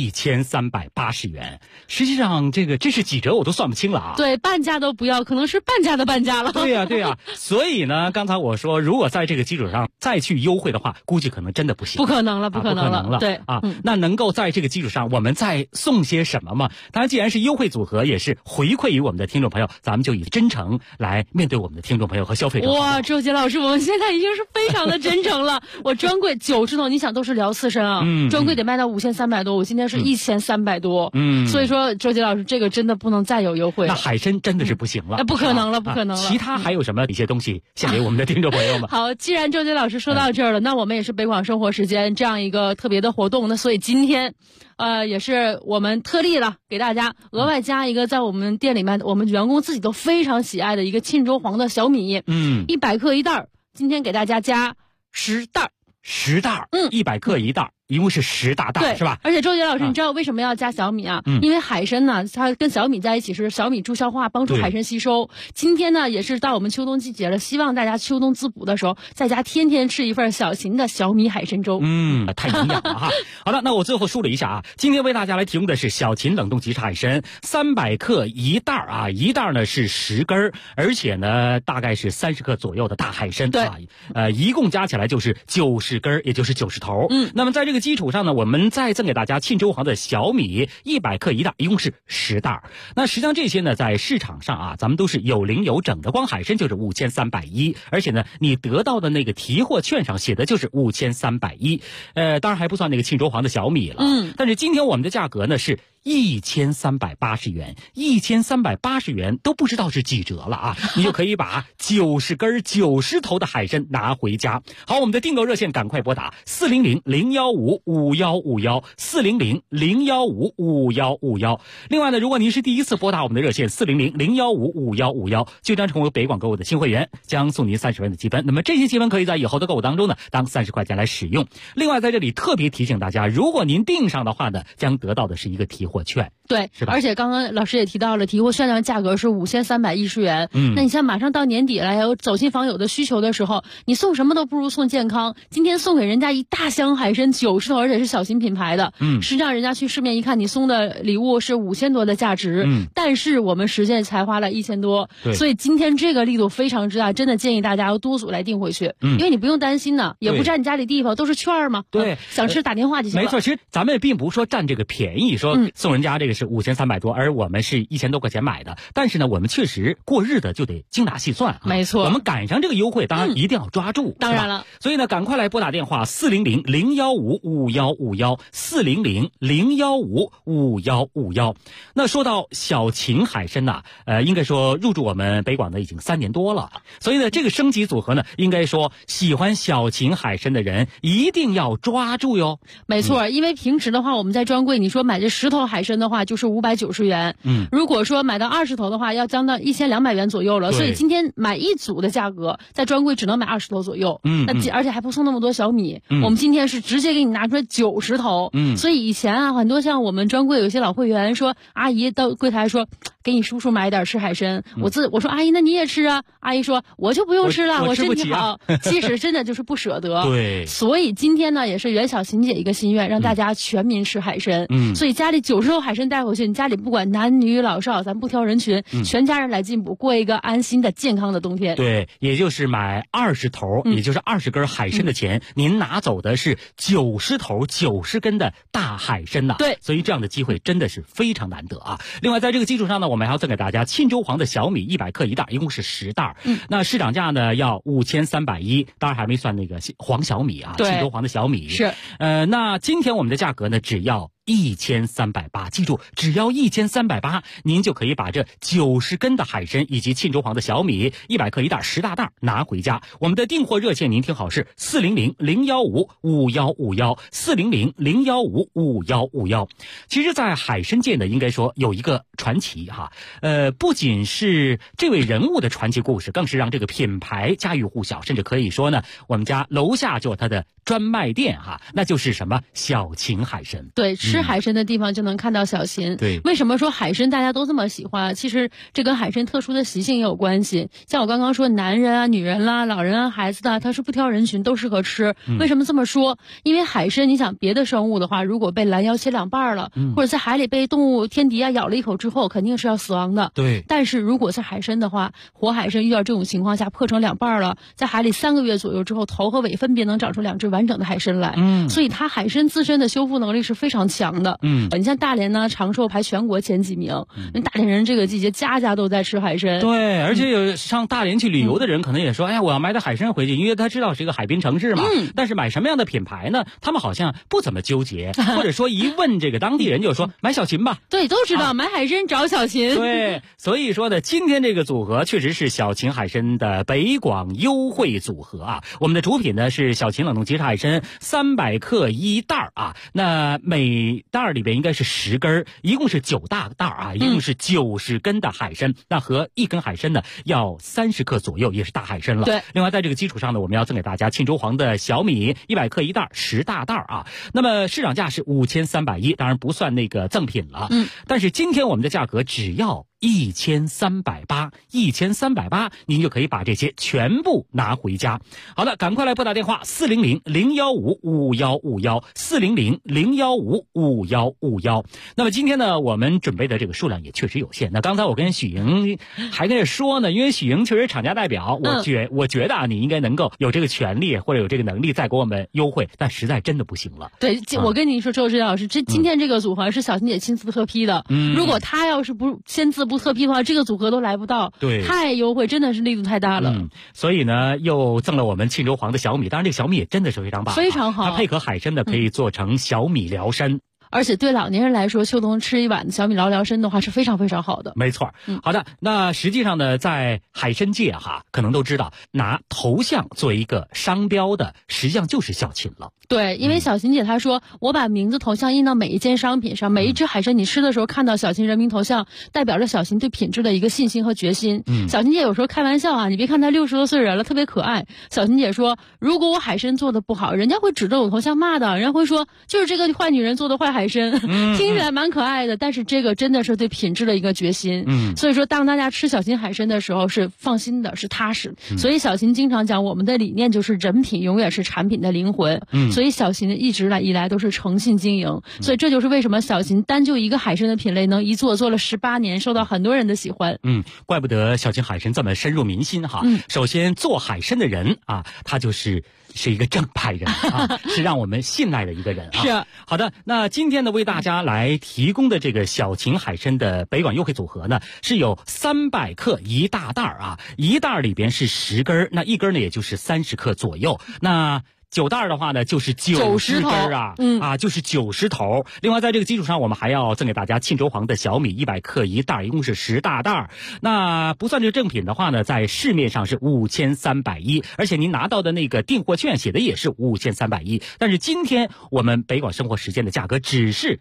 1380元。实际上，这是几折我都算不清了啊。 对，半价都不要，可能是半价的半价了。 对呀。所以呢，刚才我说，如果在这个基础上再去优惠的话，估计可能真的不行。 不可能了。 对啊， 那能够在这个基础上，我们再送些什么吗？当然，既然是优惠组合，也是回馈于我们的听众朋友，咱们就以真诚来面对我们的听众朋友和消费者。 哇，周杰老师，我们现在已经是非常的真诚了。我专柜90头，你想都是聊刺身啊，专柜得卖到5300多，我今天是1300多，所以说周杰老师这个真的不能再有优惠了。 那海参真的是不行了， 不可能了，不可能了。 其他还有什么一些东西献给我们的听众朋友们？ 好，既然周杰老师说到这儿了，那我们也是北广生活时间这样一个特别的活动，那所以今天也是我们特例了，给大家额外加一个在我们店里面我们员工自己都非常喜爱的一个沁州黄的小米，100克一袋，今天给大家加10袋 ，10袋，100克一袋。一共是10大袋，是吧？ 而且周杰老师，你知道为什么要加小米啊？因为海参呢，它跟小米在一起是小米助消化，帮助海参吸收。今天呢，也是到我们秋冬季节了，希望大家秋冬滋补的时候，在家天天吃一份小型的小米海参粥。 太营养了哈。好的，那我最后梳理一下啊，今天为大家来提供的是小秦冷冻即食海参，300克一袋啊，一袋呢是10根，而且呢大概是30克左右的大海参啊，一共加起来就是90根，也就是90头。那么在这个基础上呢，我们再赠给大家沁州黄的小米100克一袋，一共是10袋。那实际上这些呢，在市场上啊，咱们都是有零有整的，光海参就是5310，而且呢，你得到的那个提货券上写的就是5310，当然还不算那个沁州黄的小米了。但是今天我们的价格呢是1380元，1380元都不知道是几折了啊！你就可以把90根90头的海参拿回家。好，我们的订购热线赶快拨打400-015-5151，400-015-5151。另外呢，如果您是第一次拨打我们的热线400-015-5151，就将成为北广购物的新会员，将送您30元的积分。那么这些积分可以在以后的购物当中呢，当30块钱来使用。另外在这里特别提醒大家，如果您订上的话呢，将得到的是一个提货券。 对， 是吧？ 而且刚刚老师也提到了，提货券的价格是5310元。那你像马上到年底了，有走亲访友的需求的时候，你送什么都不如送健康。今天送给人家一大箱海参90头，而且是小型品牌的。实际上人家去市面一看，你送的礼物是5000多的价值，但是我们实际才花了1000多。所以今天这个力度非常之大，真的建议大家要多组来订回去，因为你不用担心呢，也不占你家里地方，都是券嘛。 对， 想吃打电话就行了。 没错，其实咱们也并不是说占这个便宜，说送人家这个是5300多，而我们是1000多块钱买的。但是呢，我们确实过日子就得精打细算啊。 没错， 我们赶上这个优惠，当然一定要抓住。 当然了， 所以呢，赶快来拨打电话400-015-5151，400-015-5151。那说到小秦海参呐，应该说入驻我们北广的已经3年多了，所以呢，这个升级组合呢，应该说喜欢小秦海参的人一定要抓住哟。 没错，因为平时的话，我们在专柜，你说买这10头海参的话，就是590元。如果说买到20头的话，要将到1200元左右了。所以今天买一组的价格，在专柜只能买20头左右。而且还不送那么多小米。我们今天是直接给你拿出来90头。所以以前啊，很多像我们专柜有些老会员说，阿姨到柜台说，给你叔叔买点吃海参。我说阿姨，那你也吃啊？阿姨说我就不用吃了，我身体好。其实真的就是不舍得。 对。 所以今天呢，也是袁小琴姐一个心愿，让大家全民吃海参。所以家里90头海参带回去，你家里不管男女老少，咱不挑人群，全家人来进补，过一个安心的健康的冬天。 对，也就是买20头，也就是20根海参的钱，您拿走的是90头90根的大海参呐。 对， 所以这样的机会真的是非常难得啊。另外在这个基础上呢，我们还要赠给大家沁州黄的小米100克一袋，一共是10袋。那市场价呢要5310，当然还没算那个黄小米啊，沁州黄的小米是。 那今天我们的价格呢只要1380，记住，只要1380，您就可以把这90根的海参以及沁州黄的小米100克一袋10大袋拿回家。我们的订货热线您听好是400-015-5151，400-015-5151。其实在海参界呢，应该说有一个传奇哈，不仅是这位人物的传奇故事，更是让这个品牌家喻户晓，甚至可以说呢，我们家楼下就有它的专卖店哈，那就是什么小秦海参。 对，吃海参的地方就能看到小秦。 对， 为什么说海参大家都这么喜欢？其实这跟海参特殊的习性也有关系。像我刚刚说，男人啊、女人啦、老人啊、孩子的，他是不挑人群，都适合吃。为什么这么说？因为海参，你想别的生物的话，如果被拦腰切2半了，或者在海里被动物天敌啊咬了一口之后，肯定是要死亡的。 对。 但是如果是海参的话，活海参遇到这种情况下破成2半了，在海里3个月左右之后，头和尾分别能长出2只完整的海参来。所以它海参自身的修复能力是非常强。 强的。你像大连呢，长寿排全国前几名，因为大连人这个季节家家都在吃海参。 对，而且有上大连去旅游的人可能也说，哎呀，我要买点海参回去，因为他知道是一个海滨城市嘛。但是买什么样的品牌呢？他们好像不怎么纠结，或者说一问这个当地人就说买小秦吧。 对，都知道买海参找小秦。 对，所以说呢，今天这个组合确实是小秦海参的北广优惠组合啊。我们的主品呢是小秦冷冻即食海参300克1袋啊，那每袋里边应该是10根，一共是9大袋啊，一共是90根的海参，那和1根海参呢要30克左右，也是大海参了。 对， 另外在这个基础上呢，我们要赠给大家庆州黄的小米100克1袋10大袋啊，那么市场价是5310，当然不算那个赠品了。但是今天我们的价格只要1380，1380，您就可以把这些全部拿回家。好的，赶快来拨打电话400-015-5151，400-015-5151。那么今天呢，我们准备的这个数量也确实有限。那刚才我跟许莹还跟着说呢，因为许莹确实厂家代表，我觉得啊，你应该能够有这个权利或者有这个能力再给我们优惠，但实在真的不行了。 对，我跟你说，周志老师，今天这个组合是小秦姐亲自特批的。如果她要是不签字不特批的话，这个组合都来不到。 对， 太优惠，真的是力度太大了。 所以呢，又赠了我们庆州黄的小米，当然这个小米也真的是非常棒， 非常好。 它配合海参的可以做成小米辽参。 而且对老年人来说，秋冬吃一碗小米辽参的话是非常非常好的。 没错。好的，那实际上呢，在海参界可能都知道，拿头像作为一个商标的，实际上就是小秦了。 对，因为小秦姐她说，我把名字头像印到每一件商品上，每一只海参你吃的时候看到小秦人民头像，代表着小秦对品质的一个信心和决心。小秦姐有时候开玩笑你别看她60多岁人了，特别可爱。小秦姐说，如果我海参做的不好，人家会指着我头像骂的，人家会说就是这个坏女人做的坏海参。听起来蛮可爱的，但是这个真的是对品质的一个决心。所以说当大家吃小秦海参的时候是放心的，是踏实。所以小秦经常讲，我们的理念就是人品永远是产品的灵魂。所以小秦一直以来都是诚信经营。所以这就是为什么小秦单就一个海参的品类能一做了18年，受到很多人的喜欢。 怪不得小秦海参这么深入民心首先做海参的人他是一个正派人是让我们信赖的一个人是。 好的，那今天呢为大家来提供的这个小秦海参的北广优惠组合呢，是有300克1大袋一袋里边是10根，那一根呢也就是30克左右。那9袋的话呢，就是90根就是90头。另外，在这个基础上，我们还要赠给大家庆州黄的小米100克1袋，一共是10大袋。那不算这个正品的话呢，在市面上是5310，而且您拿到的那个订货券写的也是5310。但是今天我们北广生活时间的价格只是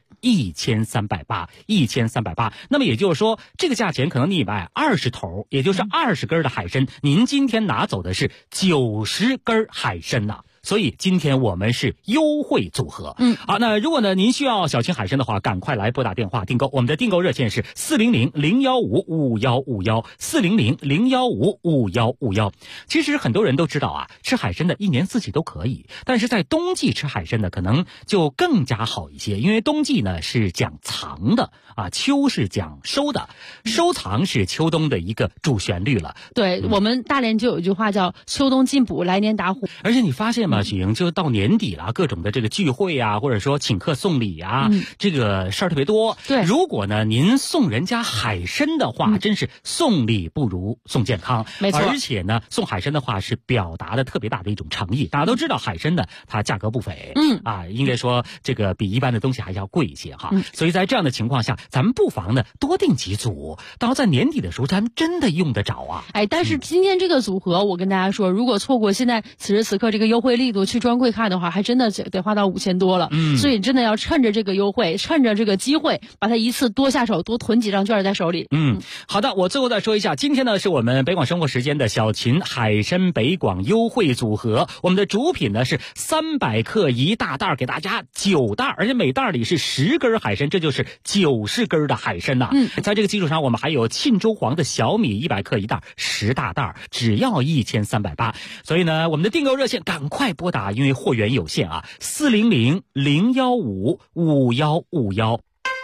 1380，1380。那么也就是说，这个价钱可能你买20头，也就是20根的海参，您今天拿走的是90根海参呐。所以今天我们是优惠组合。好，那如果呢您需要小秦海参的话，赶快来拨打电话订购。我们的订购热线是400-015-5151，400-015-5151。其实很多人都知道吃海参的一年四季都可以，但是在冬季吃海参的可能就更加好一些，因为冬季呢是讲藏的秋是讲收的，收藏是秋冬的一个主旋律了。 对，我们大连就有一句话叫秋冬进补，来年打虎。 而且你发现许莹，就到年底了，各种的这个聚会或者说请客送礼这个事儿特别多。 对， 如果呢您送人家海参的话，真是送礼不如送健康。 没错， 而且呢送海参的话是表达的特别大的一种诚意。大家都知道海参呢它价格不菲，应该说这个比一般的东西还要贵一些所以在这样的情况下，咱们不妨呢多订几组，到在年底的时候咱们真的用得着但是今天这个组合我跟大家说，如果错过现在此时此刻这个优惠力度去专柜看的话，还真的得花到5000多了。所以真的要趁着这个优惠，趁着这个机会，把它一次多下手，多囤几张券在手里。 好的，我最后再说一下，今天呢是我们北广生活时间的小秦海参北广优惠组合，我们的主品呢是300克1大袋，给大家9袋，而且每袋里是10根海参，这就是90根的海参在这个基础上，我们还有庆州黄的小米100克1袋10大袋，只要1380。所以呢，我们的订购热线赶快拨打，因为货源有限400-015-5151。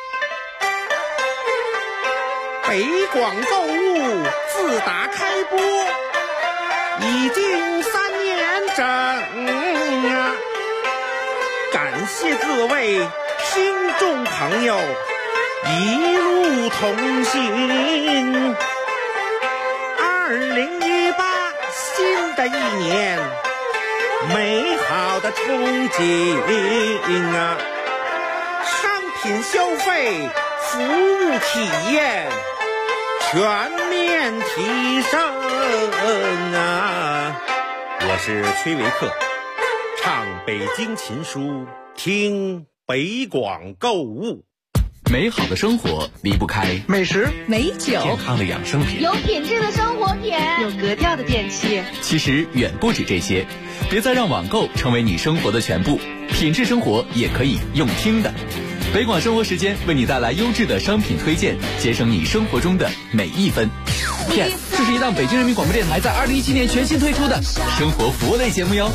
北广购物自打开播已经3年整感谢各位听众朋友一路同行。2018新的一年，美好的憧憬啊！商品消费、服务体验全面提升啊！我是崔维克，唱北京琴书，听北广购物。 美好的生活离不开美食、美酒、 健康的养生品， 有品质的生活品， 有格调的电器。 其实远不止这些，别再让网购成为你生活的全部，品质生活也可以用听的。北广生活时间为你带来优质的商品推荐，节省你生活中的每一分。Yes， 这是一档北京人民广播电台在2017年全新推出的生活服务类节目哟。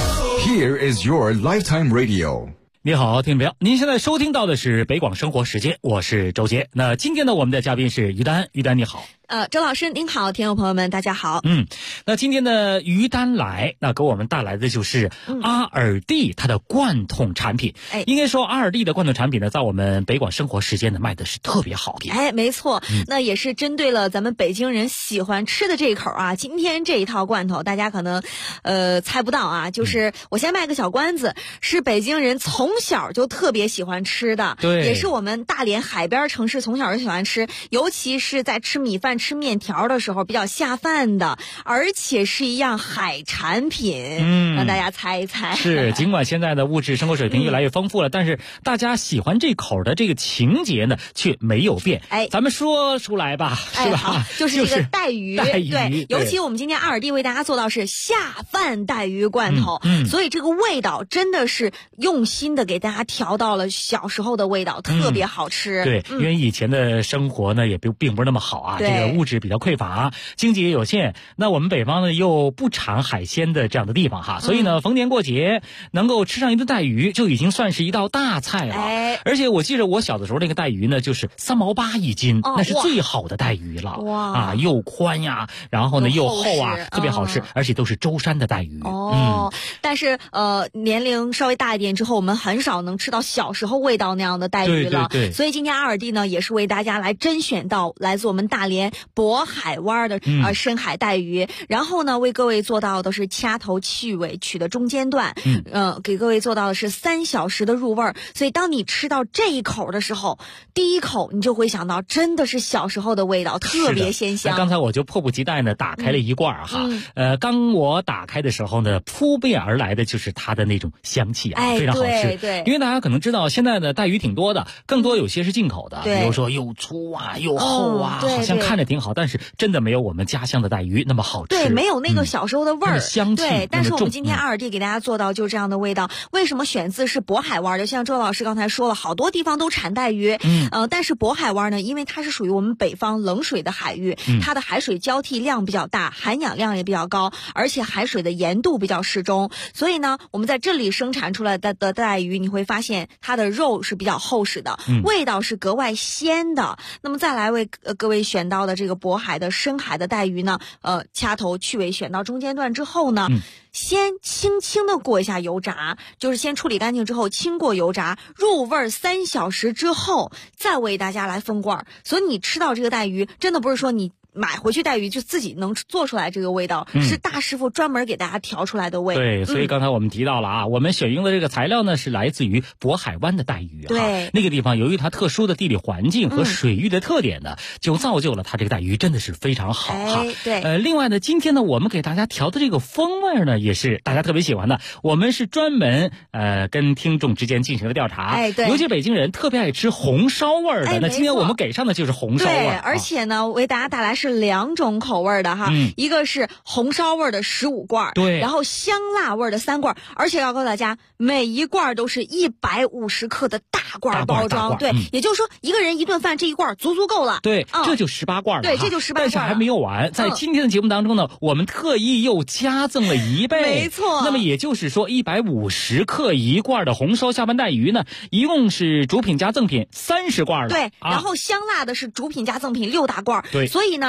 Here is your lifetime radio。 你好，听众朋友，您现在收听到的是北广生活时间，我是周杰。那今天呢，我们的嘉宾是于丹，于丹你好。 周老师您好，听众朋友们大家好。 那今天呢，于丹来，那给我们带来的就是阿尔蒂它的罐头产品。应该说阿尔蒂的罐头产品呢，在我们北广生活时间呢卖的是特别好的。 没错，那也是针对了咱们北京人喜欢吃的这一口啊。今天这一套罐头，大家可能猜不到啊，就是我先卖个小关子，是北京人从小就特别喜欢吃的， 对， 也是我们大连海边城市从小就喜欢吃，尤其是在吃米饭、吃面条的时候比较下饭的，而且是一样海产品。让大家猜一猜。 是，尽管现在的物质生活水平越来越丰富了，但是大家喜欢这口的这个情节呢却没有变。咱们说出来吧，是吧？ 好，就是这个带鱼。 对， 尤其我们今天阿尔蒂为大家做到是下饭带鱼罐头，所以这个味道真的是用心的给大家调到了小时候的味道，特别好吃。 对，因为以前的生活呢也并不是那么好啊，这个物质比较匮乏，经济也有限。那我们北方呢又不产海鲜的这样的地方哈，所以呢逢年过节能够吃上一顿带鱼就已经算是一道大菜了。而且我记得我小的时候那个带鱼呢就是3毛8一斤，那是最好的带鱼了。哇，又宽呀，然后呢又厚啊，特别好吃，而且都是舟山的带鱼。 但是年龄稍微大一点之后，我们很少能吃到小时候味道那样的带鱼了。 对， 所以今天阿尔蒂呢也是为大家来甄选到来自我们大连渤海湾的深海带鱼，然后呢为各位做到的是掐头去尾取的中间段，给各位做到的是3小时的入味儿。所以当你吃到这一口的时候，第一口你就会想到真的是小时候的味道，特别鲜香。 刚才我就迫不及待呢打开了一罐哈，刚我打开的时候呢，扑面而来的就是它的那种香气啊，非常好吃。 对， 因为大家可能知道现在的带鱼挺多的，更多有些是进口的，比如说又粗啊又厚啊，好像看着挺好，但是真的没有我们家乡的带鱼那么好吃。 对，没有那个小时候的味儿， 香气。 对，但是我们今天阿尔蒂给大家做到就这样的味道。为什么选自是渤海湾的？像周老师刚才说了，好多地方都产带鱼，但是渤海湾呢，因为它是属于我们北方冷水的海域，它的海水交替量比较大，含氧量也比较高，而且海水的盐度比较适中，所以呢，我们在这里生产出来的带鱼，你会发现它的肉是比较厚实的，味道是格外鲜的。那么再来为各位选到的这个渤海的深海的带鱼呢，掐头去尾选到中间段之后呢，先轻轻的过一下油炸，就是先处理干净之后轻过油炸，入味3小时之后再为大家来封罐。所以你吃到这个带鱼，真的不是说你买回去带鱼就自己能做出来这个味道，是大师傅专门给大家调出来的味。 对，所以刚才我们提到了啊，我们选用的这个材料呢是来自于渤海湾的带鱼啊。 对， 那个地方由于它特殊的地理环境和水域的特点呢，就造就了它这个带鱼真的是非常好哈。 对， 另外呢，今天呢我们给大家调的这个风味呢也是大家特别喜欢的。我们是专门跟听众之间进行了调查，尤其北京人特别爱吃红烧味的。那今天我们给上的就是红烧味。 对，而且呢为大家带来是2种口味的哈，一个是红烧味的15罐， 对， 然后香辣味的3罐，而且要告诉大家，每一罐都是150克的大罐包装，对，也就是说一个人一顿饭这一罐足够了。 对，这就18罐了。 对，这就18罐了。 但是还没有完，在今天的节目当中呢，我们特意又加赠了1倍。 没错。 那么也就是说150克一罐的红烧下饭带鱼呢，一共是主品加赠品30罐了。 对，然后香辣的是主品加赠品6大罐。 对， 所以呢，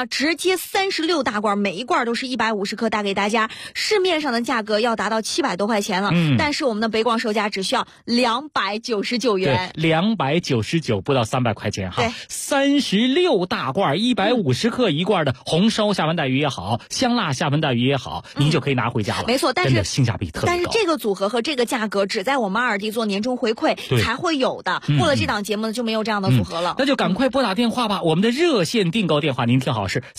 直接36大罐，每一罐都是150克带给大家。市面上的价格要达到700多块钱了，但是我们的北广售价只需要299元。 对，299不到300块钱哈。36大罐150克一罐的红烧下饭带鱼也好，香辣下饭带鱼也好，您就可以拿回家了。 没错，但是性价比特别高。 但是这个组合和这个价格只在我们2D做年终回馈才会有的，过了这档节目呢就没有这样的组合了。 那就赶快拨打电话吧，我们的热线订购电话您听好是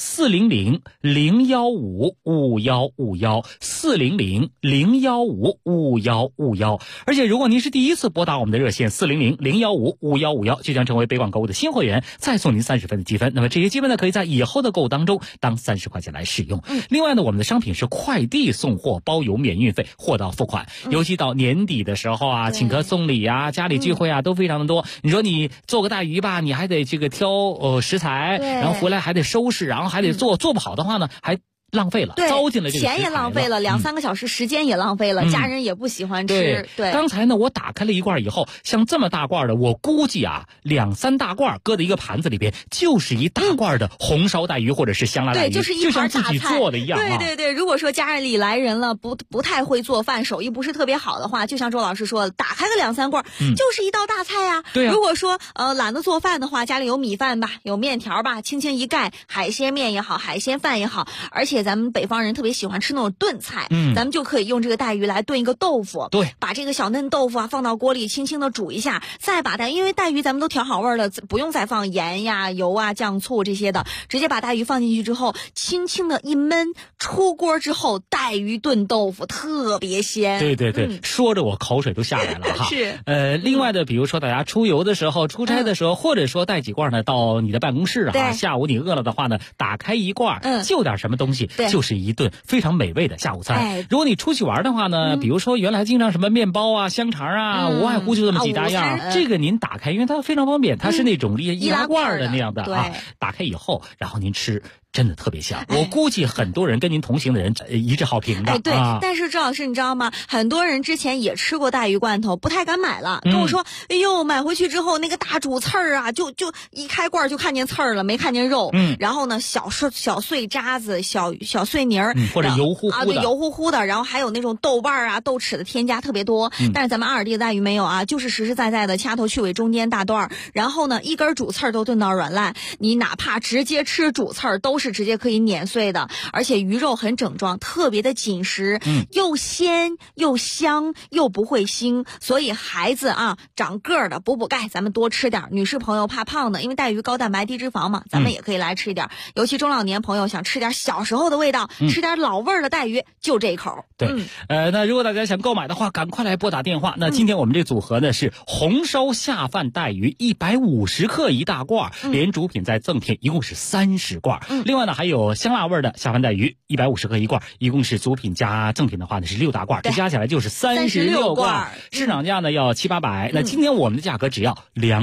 400-015-5151，400-015-5151。而且如果您是第一次拨打我们的热线400-015-5151，就将成为北广购物的新会员，再送您30分的积分。那么这些积分呢，可以在以后的购物当中当30块钱来使用。另外呢，我们的商品是快递送货，包邮免运费，货到付款。尤其到年底的时候啊，请客送礼啊，家里聚会啊，都非常的多。你说你做个带鱼吧，你还得这个挑食材，然后回来还得收拾，然后还得做不好的话呢，还浪费了，糟践了这个钱也浪费了，2-3个小时时间也浪费了，家人也不喜欢吃。对， 刚才呢我打开了一罐以后，像这么大罐的，我估计啊2-3大罐搁在一个盘子里边，就是一大罐的红烧带鱼或者是香辣带鱼， 对，就是一盘大菜， 就像自己做的一样啊。 对，如果说家里来人了，不太会做饭，手艺不是特别好的话，就像周老师说的，打开个2-3罐，就是一道大菜呀。 对啊。 如果说懒得做饭的话，家里有米饭吧，有面条吧，轻轻一盖，海鲜面也好，海鲜饭也好，而且咱们北方人特别喜欢吃那种炖菜，咱们就可以用这个带鱼来炖一个豆腐。 对， 把这个小嫩豆腐啊放到锅里轻轻的煮一下，再把因为带鱼咱们都调好味了，不用再放盐呀、油啊、酱醋这些的，直接把带鱼放进去之后，轻轻的一焖，出锅之后带鱼炖豆腐特别鲜。 对，说着我口水都下来了哈。 是。 另外的，比如说大家出游的时候、出差的时候，或者说带几罐呢到你的办公室啊，下午你饿了的话呢，打开一罐，就点什么东西，就是一顿非常美味的下午餐。如果你出去玩的话呢，比如说原来经常什么面包啊、香肠啊，无外乎就这么几大样，这个您打开，因为它非常方便，它是那种易拉罐的那样的啊，打开以后，然后您吃。真的特别香，我估计很多人跟您同行的人一致好评的。 对，但是周老师你知道吗？很多人之前也吃过带鱼罐头，不太敢买了，跟我说：“哎呦，买回去之后那个大主刺儿啊，就一开罐就看见刺儿了，没看见肉。”然后呢，小碎渣子、小碎泥儿， 或者油乎乎的， 对，油乎乎的。然后还有那种豆瓣啊、豆豉的添加特别多。但是咱们2D的带鱼没有啊，就是实实在在的掐头去尾，中间大段儿，然后呢，一根主刺儿都炖到软烂。你哪怕直接吃主刺儿，都是直接可以碾碎的，而且鱼肉很整装，特别的紧实，又鲜又香又不会腥，所以孩子啊长个儿的补钙，咱们多吃点。女士朋友怕胖的，因为带鱼高蛋白低脂肪嘛，咱们也可以来吃一点。尤其中老年朋友想吃点小时候的味道，吃点老味儿的带鱼，就这一口。 对，那如果大家想购买的话，赶快来拨打电话。那今天我们这组合呢是红烧下饭带鱼150克一大罐，连主品再赠品，一共是30罐。另外呢还有香辣味的下饭带鱼150克一罐，一共是主品加赠品的话呢是6大罐，这加起来就是36罐。市场价呢要700-800，那今天我们的价格只要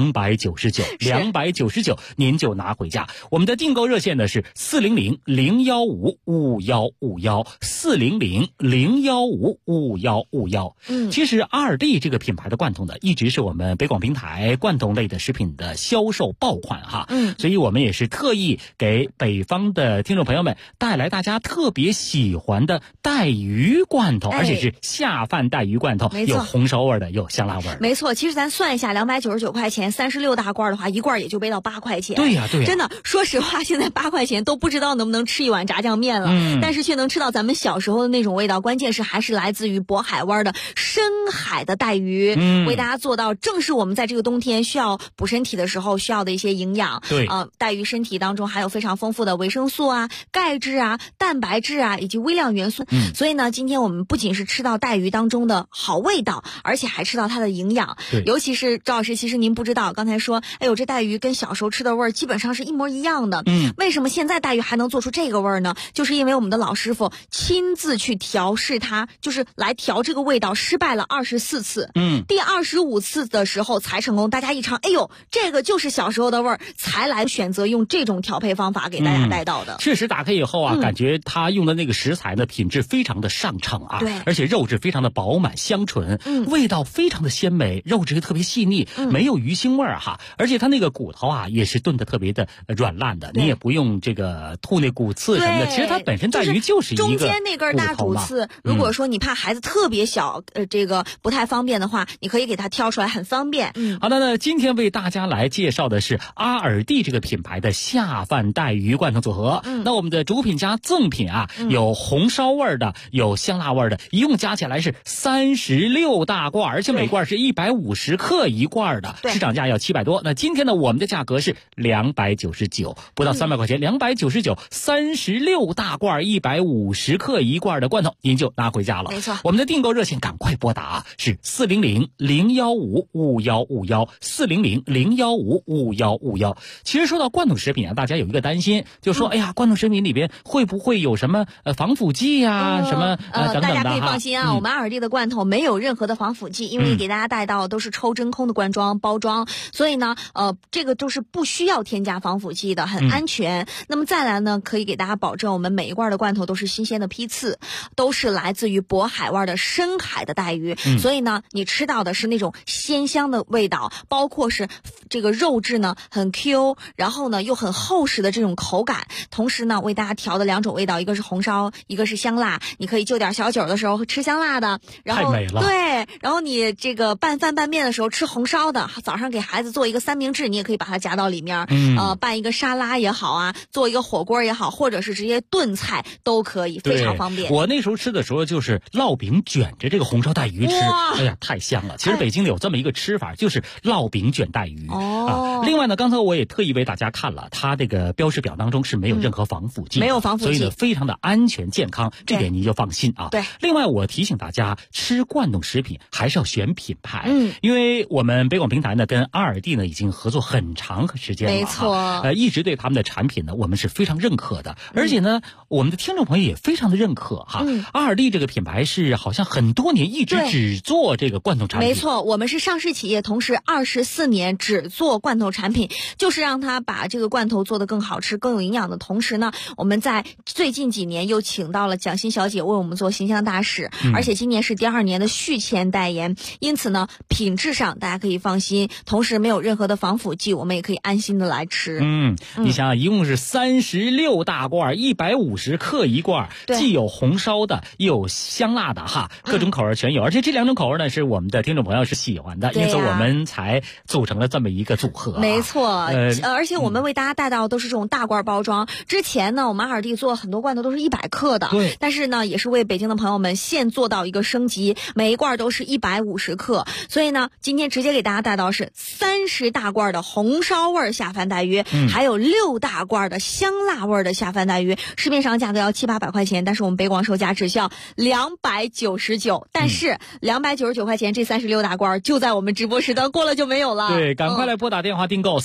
299，299您就拿回家。我们的订购热线呢是400-015-5151，400-015-5151。其实2D 这个品牌的罐头呢，一直是我们北广平台罐头类的食品的销售爆款哈。所以我们也是特意给北方的听众朋友们带来大家特别喜欢的带鱼罐头，而且是下饭带鱼罐头，有红烧味的，有香辣味的。 没错，其实咱算一下，299块钱，36大罐的话，一罐也就背到8块钱。 对呀， 真的，说实话，现在8块钱都不知道能不能吃一碗炸酱面了，但是却能吃到咱们小时候的那种味道。关键是还是来自于渤海湾的深海的带鱼，为大家做到正是我们在这个冬天需要补身体的时候需要的一些营养。 对， 带鱼身体当中含有非常丰富的维生素啊、钙质啊、蛋白质啊以及微量元素。所以呢，今天我们不仅是吃到带鱼当中的好味道，而且还吃到它的营养。尤其是赵老师，其实您不知道，刚才说，哎呦，这带鱼跟小时候吃的味儿基本上是一模一样的。为什么现在带鱼还能做出这个味儿呢？就是因为我们的老师傅亲自去调试它，就是来调这个味道，失败了24次。第25次的时候才成功。大家一尝，哎呦，这个就是小时候的味儿，才来选择用这种调配方法给大家带带到的。 确实打开以后啊，感觉它用的那个食材呢，品质非常的上乘啊， 对， 而且肉质非常的饱满香醇，味道非常的鲜美，肉质特别细腻，没有鱼腥味儿哈，而且它那个骨头啊也是炖的特别的软烂的，你也不用这个吐那骨刺什么的，其实它本身带鱼就是一个中间那根大主刺，如果说你怕孩子特别小，这个不太方便的话，你可以给它挑出来，很方便。 好的，那今天为大家来介绍的是阿尔蒂这个品牌的下饭带鱼罐头组合。那我们的主品加赠品啊，有红烧味的，有香辣味的，一共加起来是36大罐，而且每罐是150克一罐的，市场价要700多。那今天呢，我们的价格是299，不到300块钱，299 36大罐150克一罐的罐头，您就拿回家了。 没错， 我们的订购热线赶快拨打啊，是400-015-5151，400-015-5151。其实说到罐头食品啊，大家有一个担心，就说哎呀，罐头食品里边会不会有什么防腐剂呀，什么等等的。 大家可以放心啊，我们阿尔蒂的罐头没有任何的防腐剂，因为给大家带到都是抽真空的罐装包装，所以呢，这个都是不需要添加防腐剂的，很安全。那么再来呢，可以给大家保证，我们每一罐的罐头都是新鲜的批次，都是来自于渤海湾的深海的带鱼，所以呢，你吃到的是那种鲜香的味道，包括是这个肉质呢很 Q， 然后呢又很厚实的这种口感。同时呢，为大家调的2种味道，一个是红烧，一个是香辣。你可以就点小酒的时候吃香辣的，然后太美了。 对，然后你这个拌饭拌面的时候吃红烧的，早上给孩子做一个三明治，你也可以把它夹到里面，拌一个沙拉也好啊，做一个火锅也好，或者是直接炖菜都可以，非常方便。 我那时候吃的时候就是烙饼卷着这个红烧带鱼吃，哎呀，太香了。其实北京有这么一个吃法，就是烙饼卷带鱼。另外呢，刚才我也特意为大家看了，它这个标识表当中是没有任何防腐剂， 没有防腐剂， 所以呢非常的安全健康，这点您就放心啊。 对。 另外我提醒大家，吃罐头食品还是要选品牌，因为我们北广平台呢跟阿尔蒂呢已经合作很长时间了， 没错， 一直对他们的产品呢我们是非常认可的，而且呢我们的听众朋友也非常的认可哈。阿尔蒂这个品牌是好像很多年一直只做这个罐头产品， 没错，我们是上市企业，同时24年只做罐头产品，就是让它把这个罐头做得更好吃、更有营养的同时呢，我们在最近几年又请到了蒋欣小姐为我们做形象大使，而且今年是第2年的续签代言，因此呢，品质上大家可以放心，同时没有任何的防腐剂，我们也可以安心的来吃。 你想想，一共是36大罐，150克一罐，既有红烧的，又有香辣的哈，各种口味全有，而且这2种口味呢是我们的听众朋友是喜欢的，因此我们才组成了这么一个组合。 没错，而且我们为大家带到都是这种大罐包装。之前呢，我们阿尔蒂做很多罐头都是100克的， 对， 但是呢，也是为北京的朋友们现做到一个升级，每一罐都是150克，所以呢，今天直接给大家带到是30大罐的红烧味下饭带鱼，还有6大罐的香辣味的下饭带鱼，市面上价格要700-800块钱，但是我们北广售价只需要299，但是299块钱这36大罐就在我们直播时段过了就没有了。 对，赶快来拨打电话订购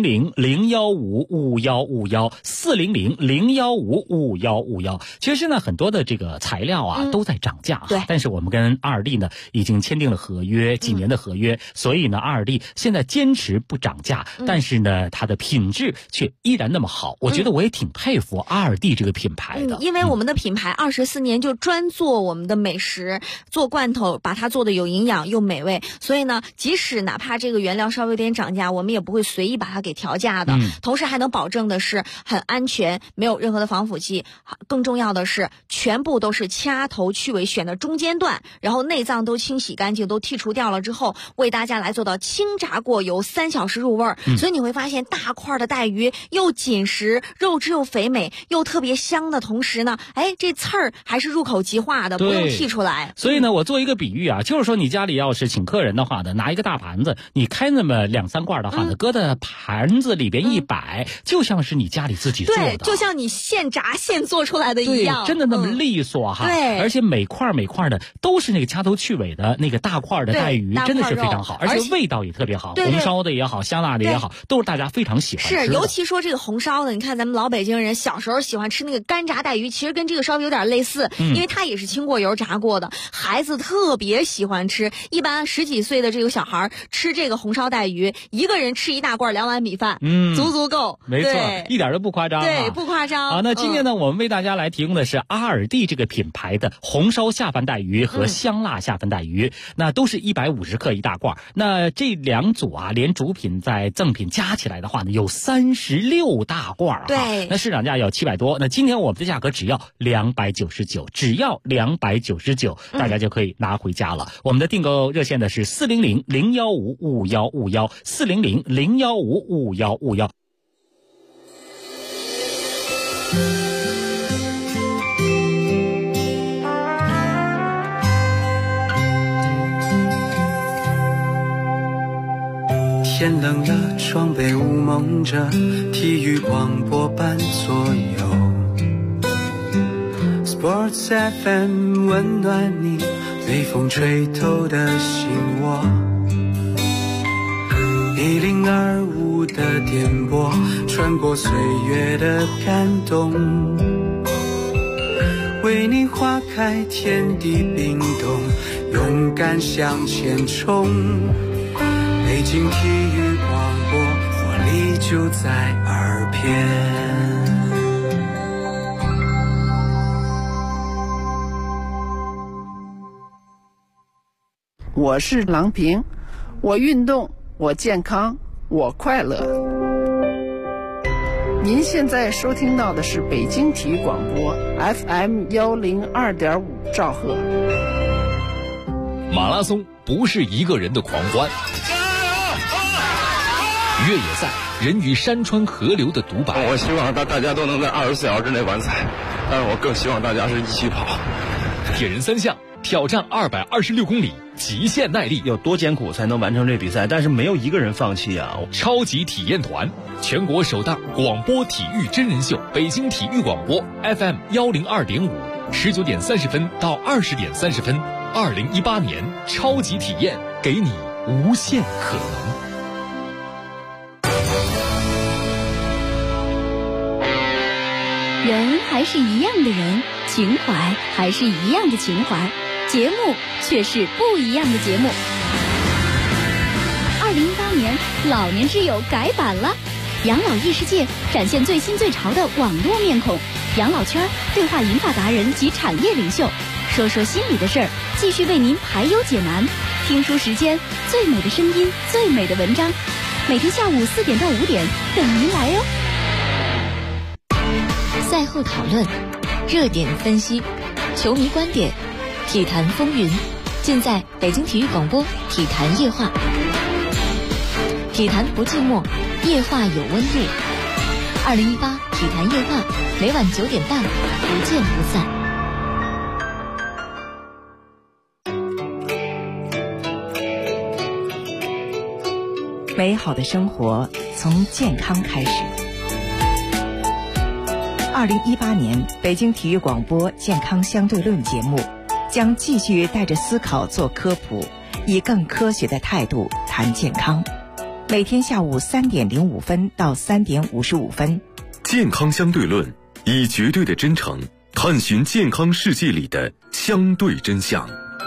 400-015-5151，400-015-5151。其实现在很多的这个材料啊都在涨价， 对， 但是我们跟阿尔蒂呢已经签订了合约，几年的合约，所以呢阿尔蒂现在坚持不涨价，但是呢它的品质却依然那么好，我觉得我也挺佩服阿尔蒂这个品牌的， 因为我们的品牌24年就专做我们的美食，做罐头，把它做的有营养又美味，所以呢，即使哪怕这个原料稍微有点涨价，我们也不会随意把它给调价的，同时还能保证的是很安全，没有任何的防腐剂，更重要的是全部都是掐头去尾选的中间段，然后内脏都清洗干净，都剔除掉了之后，为大家来做到清炸过油3小时入味儿，所以你会发现大块的带鱼又紧实，肉质又肥美，又特别香的同时呢，这刺儿还是入口即化的，不用剔出来。 所以呢，我做一个比喻啊，就是说你家里要是请客人的话呢，拿一个大盘子，你开那么2-3罐的话呢，搁在盘子里边一摆，就像是你家里自己做的， 对，就像你现炸现做出来的一样， 对，真的那么利索哈。 对， 而且每块的都是那个掐头去尾的那个大块的带鱼，真的是非常好，而且味道也特别好，红烧的也好，香辣的也好，都是大家非常喜欢吃的。 是，尤其说这个红烧的，你看咱们老北京人小时候喜欢吃那个干炸带鱼，其实跟这个稍微有点类似，因为它也是清过油炸过的，孩子特别喜欢吃。一般10几岁的这个小孩吃这个红烧带鱼，一个人吃1大罐2碗米饭，足足够。 没错，一点都不夸张。 夸张， 对，不夸张。 那今天呢，我们为大家来提供的是阿尔蒂这个品牌的红烧下饭带鱼和香辣下饭带鱼，那都是150克一大罐。那这两组啊，连主品在赠品加起来的话呢，有36大罐。 对， 那市场价要700多，那今天我们的价格只要299，只要299，大家就可以拿回家了。我们的订购热线呢是400-015-5151，400-015-5151。 天冷了，窗被雾蒙着，体育广播伴左右。Sports FM 温暖你，被风吹透的心窝。1025的电波，穿过岁月的感动，为你划开天地冰冻，勇敢向前冲。北京体育广播，活力就在耳边。 我是郎平，我运动，我健康，我快乐。您现在收听到的是北京体育广播 FM 102.5兆赫。 马拉松不是一个人的狂欢，越野赛人与山川河流的独白。 我希望大家都能在24小时之内完赛，但是我更希望大家是一起跑。 铁人三项挑战226公里，极限耐力， 有多艰苦才能完成这比赛？但是没有一个人放弃啊！ 超级体验团，全国首档广播体育真人秀，北京体育广播 FM 102.5，19点30分到20点30分，2018年超级体验，给你无限可能。 人还是一样的人，情怀还是一样的情怀，节目却是不一样的节目。2018年老年之友改版了，养老异世界展现最新最潮的网络面孔，养老圈对话银发达人及产业领袖，说说心里的事儿，继续为您排忧解难。听书时间，最美的声音，最美的文章，每天下午4点到5点等您来哦。 赛后讨论，热点分析，球迷观点，体坛风云，尽在北京体育广播体坛夜话。体坛不寂寞，夜话有温度。2018体坛夜话，每晚9点半，不见不散。 美好的生活从健康开始。2018年北京体育广播健康相对论节目将继续带着思考做科普，以更科学的态度谈健康。每天下午3点05分到3点55分。 健康相对论，以绝对的真诚探寻健康世界里的相对真相。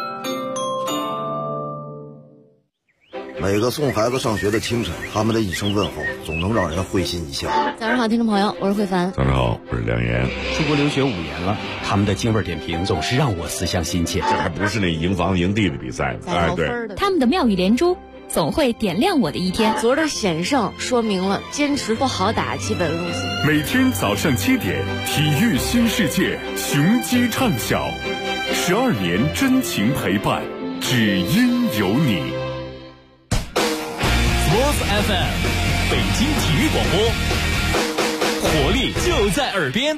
每个送孩子上学的清晨，他们的一声问候总能让人会心一笑。 早上好，听众朋友，我是慧凡。 早上好，我是梁岩。 出国留学5年了，他们的京味点评总是让我思乡心切。 这还不是那赢房赢地的比赛，哎，对， 他们的妙语连珠总会点亮我的一天。 昨儿的险胜说明了坚持不好打基本路线。 每天早上7点，体育新世界，雄鸡唱晓，12年真情陪伴，只因有你。 Sports FM， 北京体育广播，活力就在耳边。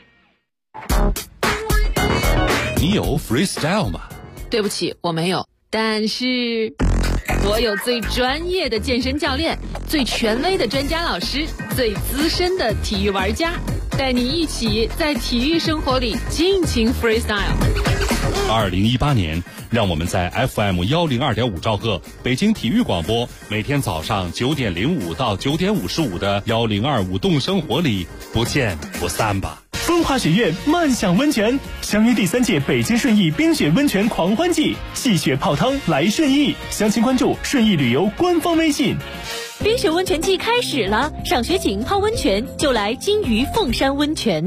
你有 freestyle 吗？ 对不起，我没有，但是我有最专业的健身教练，最权威的专家老师，最资深的体育玩家，带你一起在体育生活里尽情 freestyle。 2018年，让我们在 FM 102.5兆赫北京体育广播，每天早上9点05到9点55的1025动生活里不见不散吧。 风华学院漫享温泉相约第3届北京顺义冰雪温泉狂欢季，戏雪泡汤来顺义，详情关注顺义旅游官方微信。 冰雪温泉季开始了，上学景泡温泉就来金鱼凤山温泉。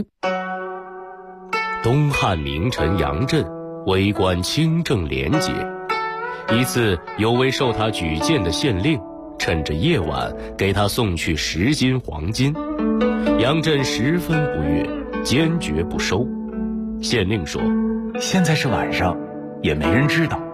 东汉名臣杨震为官清正廉洁，一次有位受他举荐的县令趁着夜晚给他送去10斤黄金，杨震十分不悦，坚决不收。县令说： 现在是晚上，也没人知道，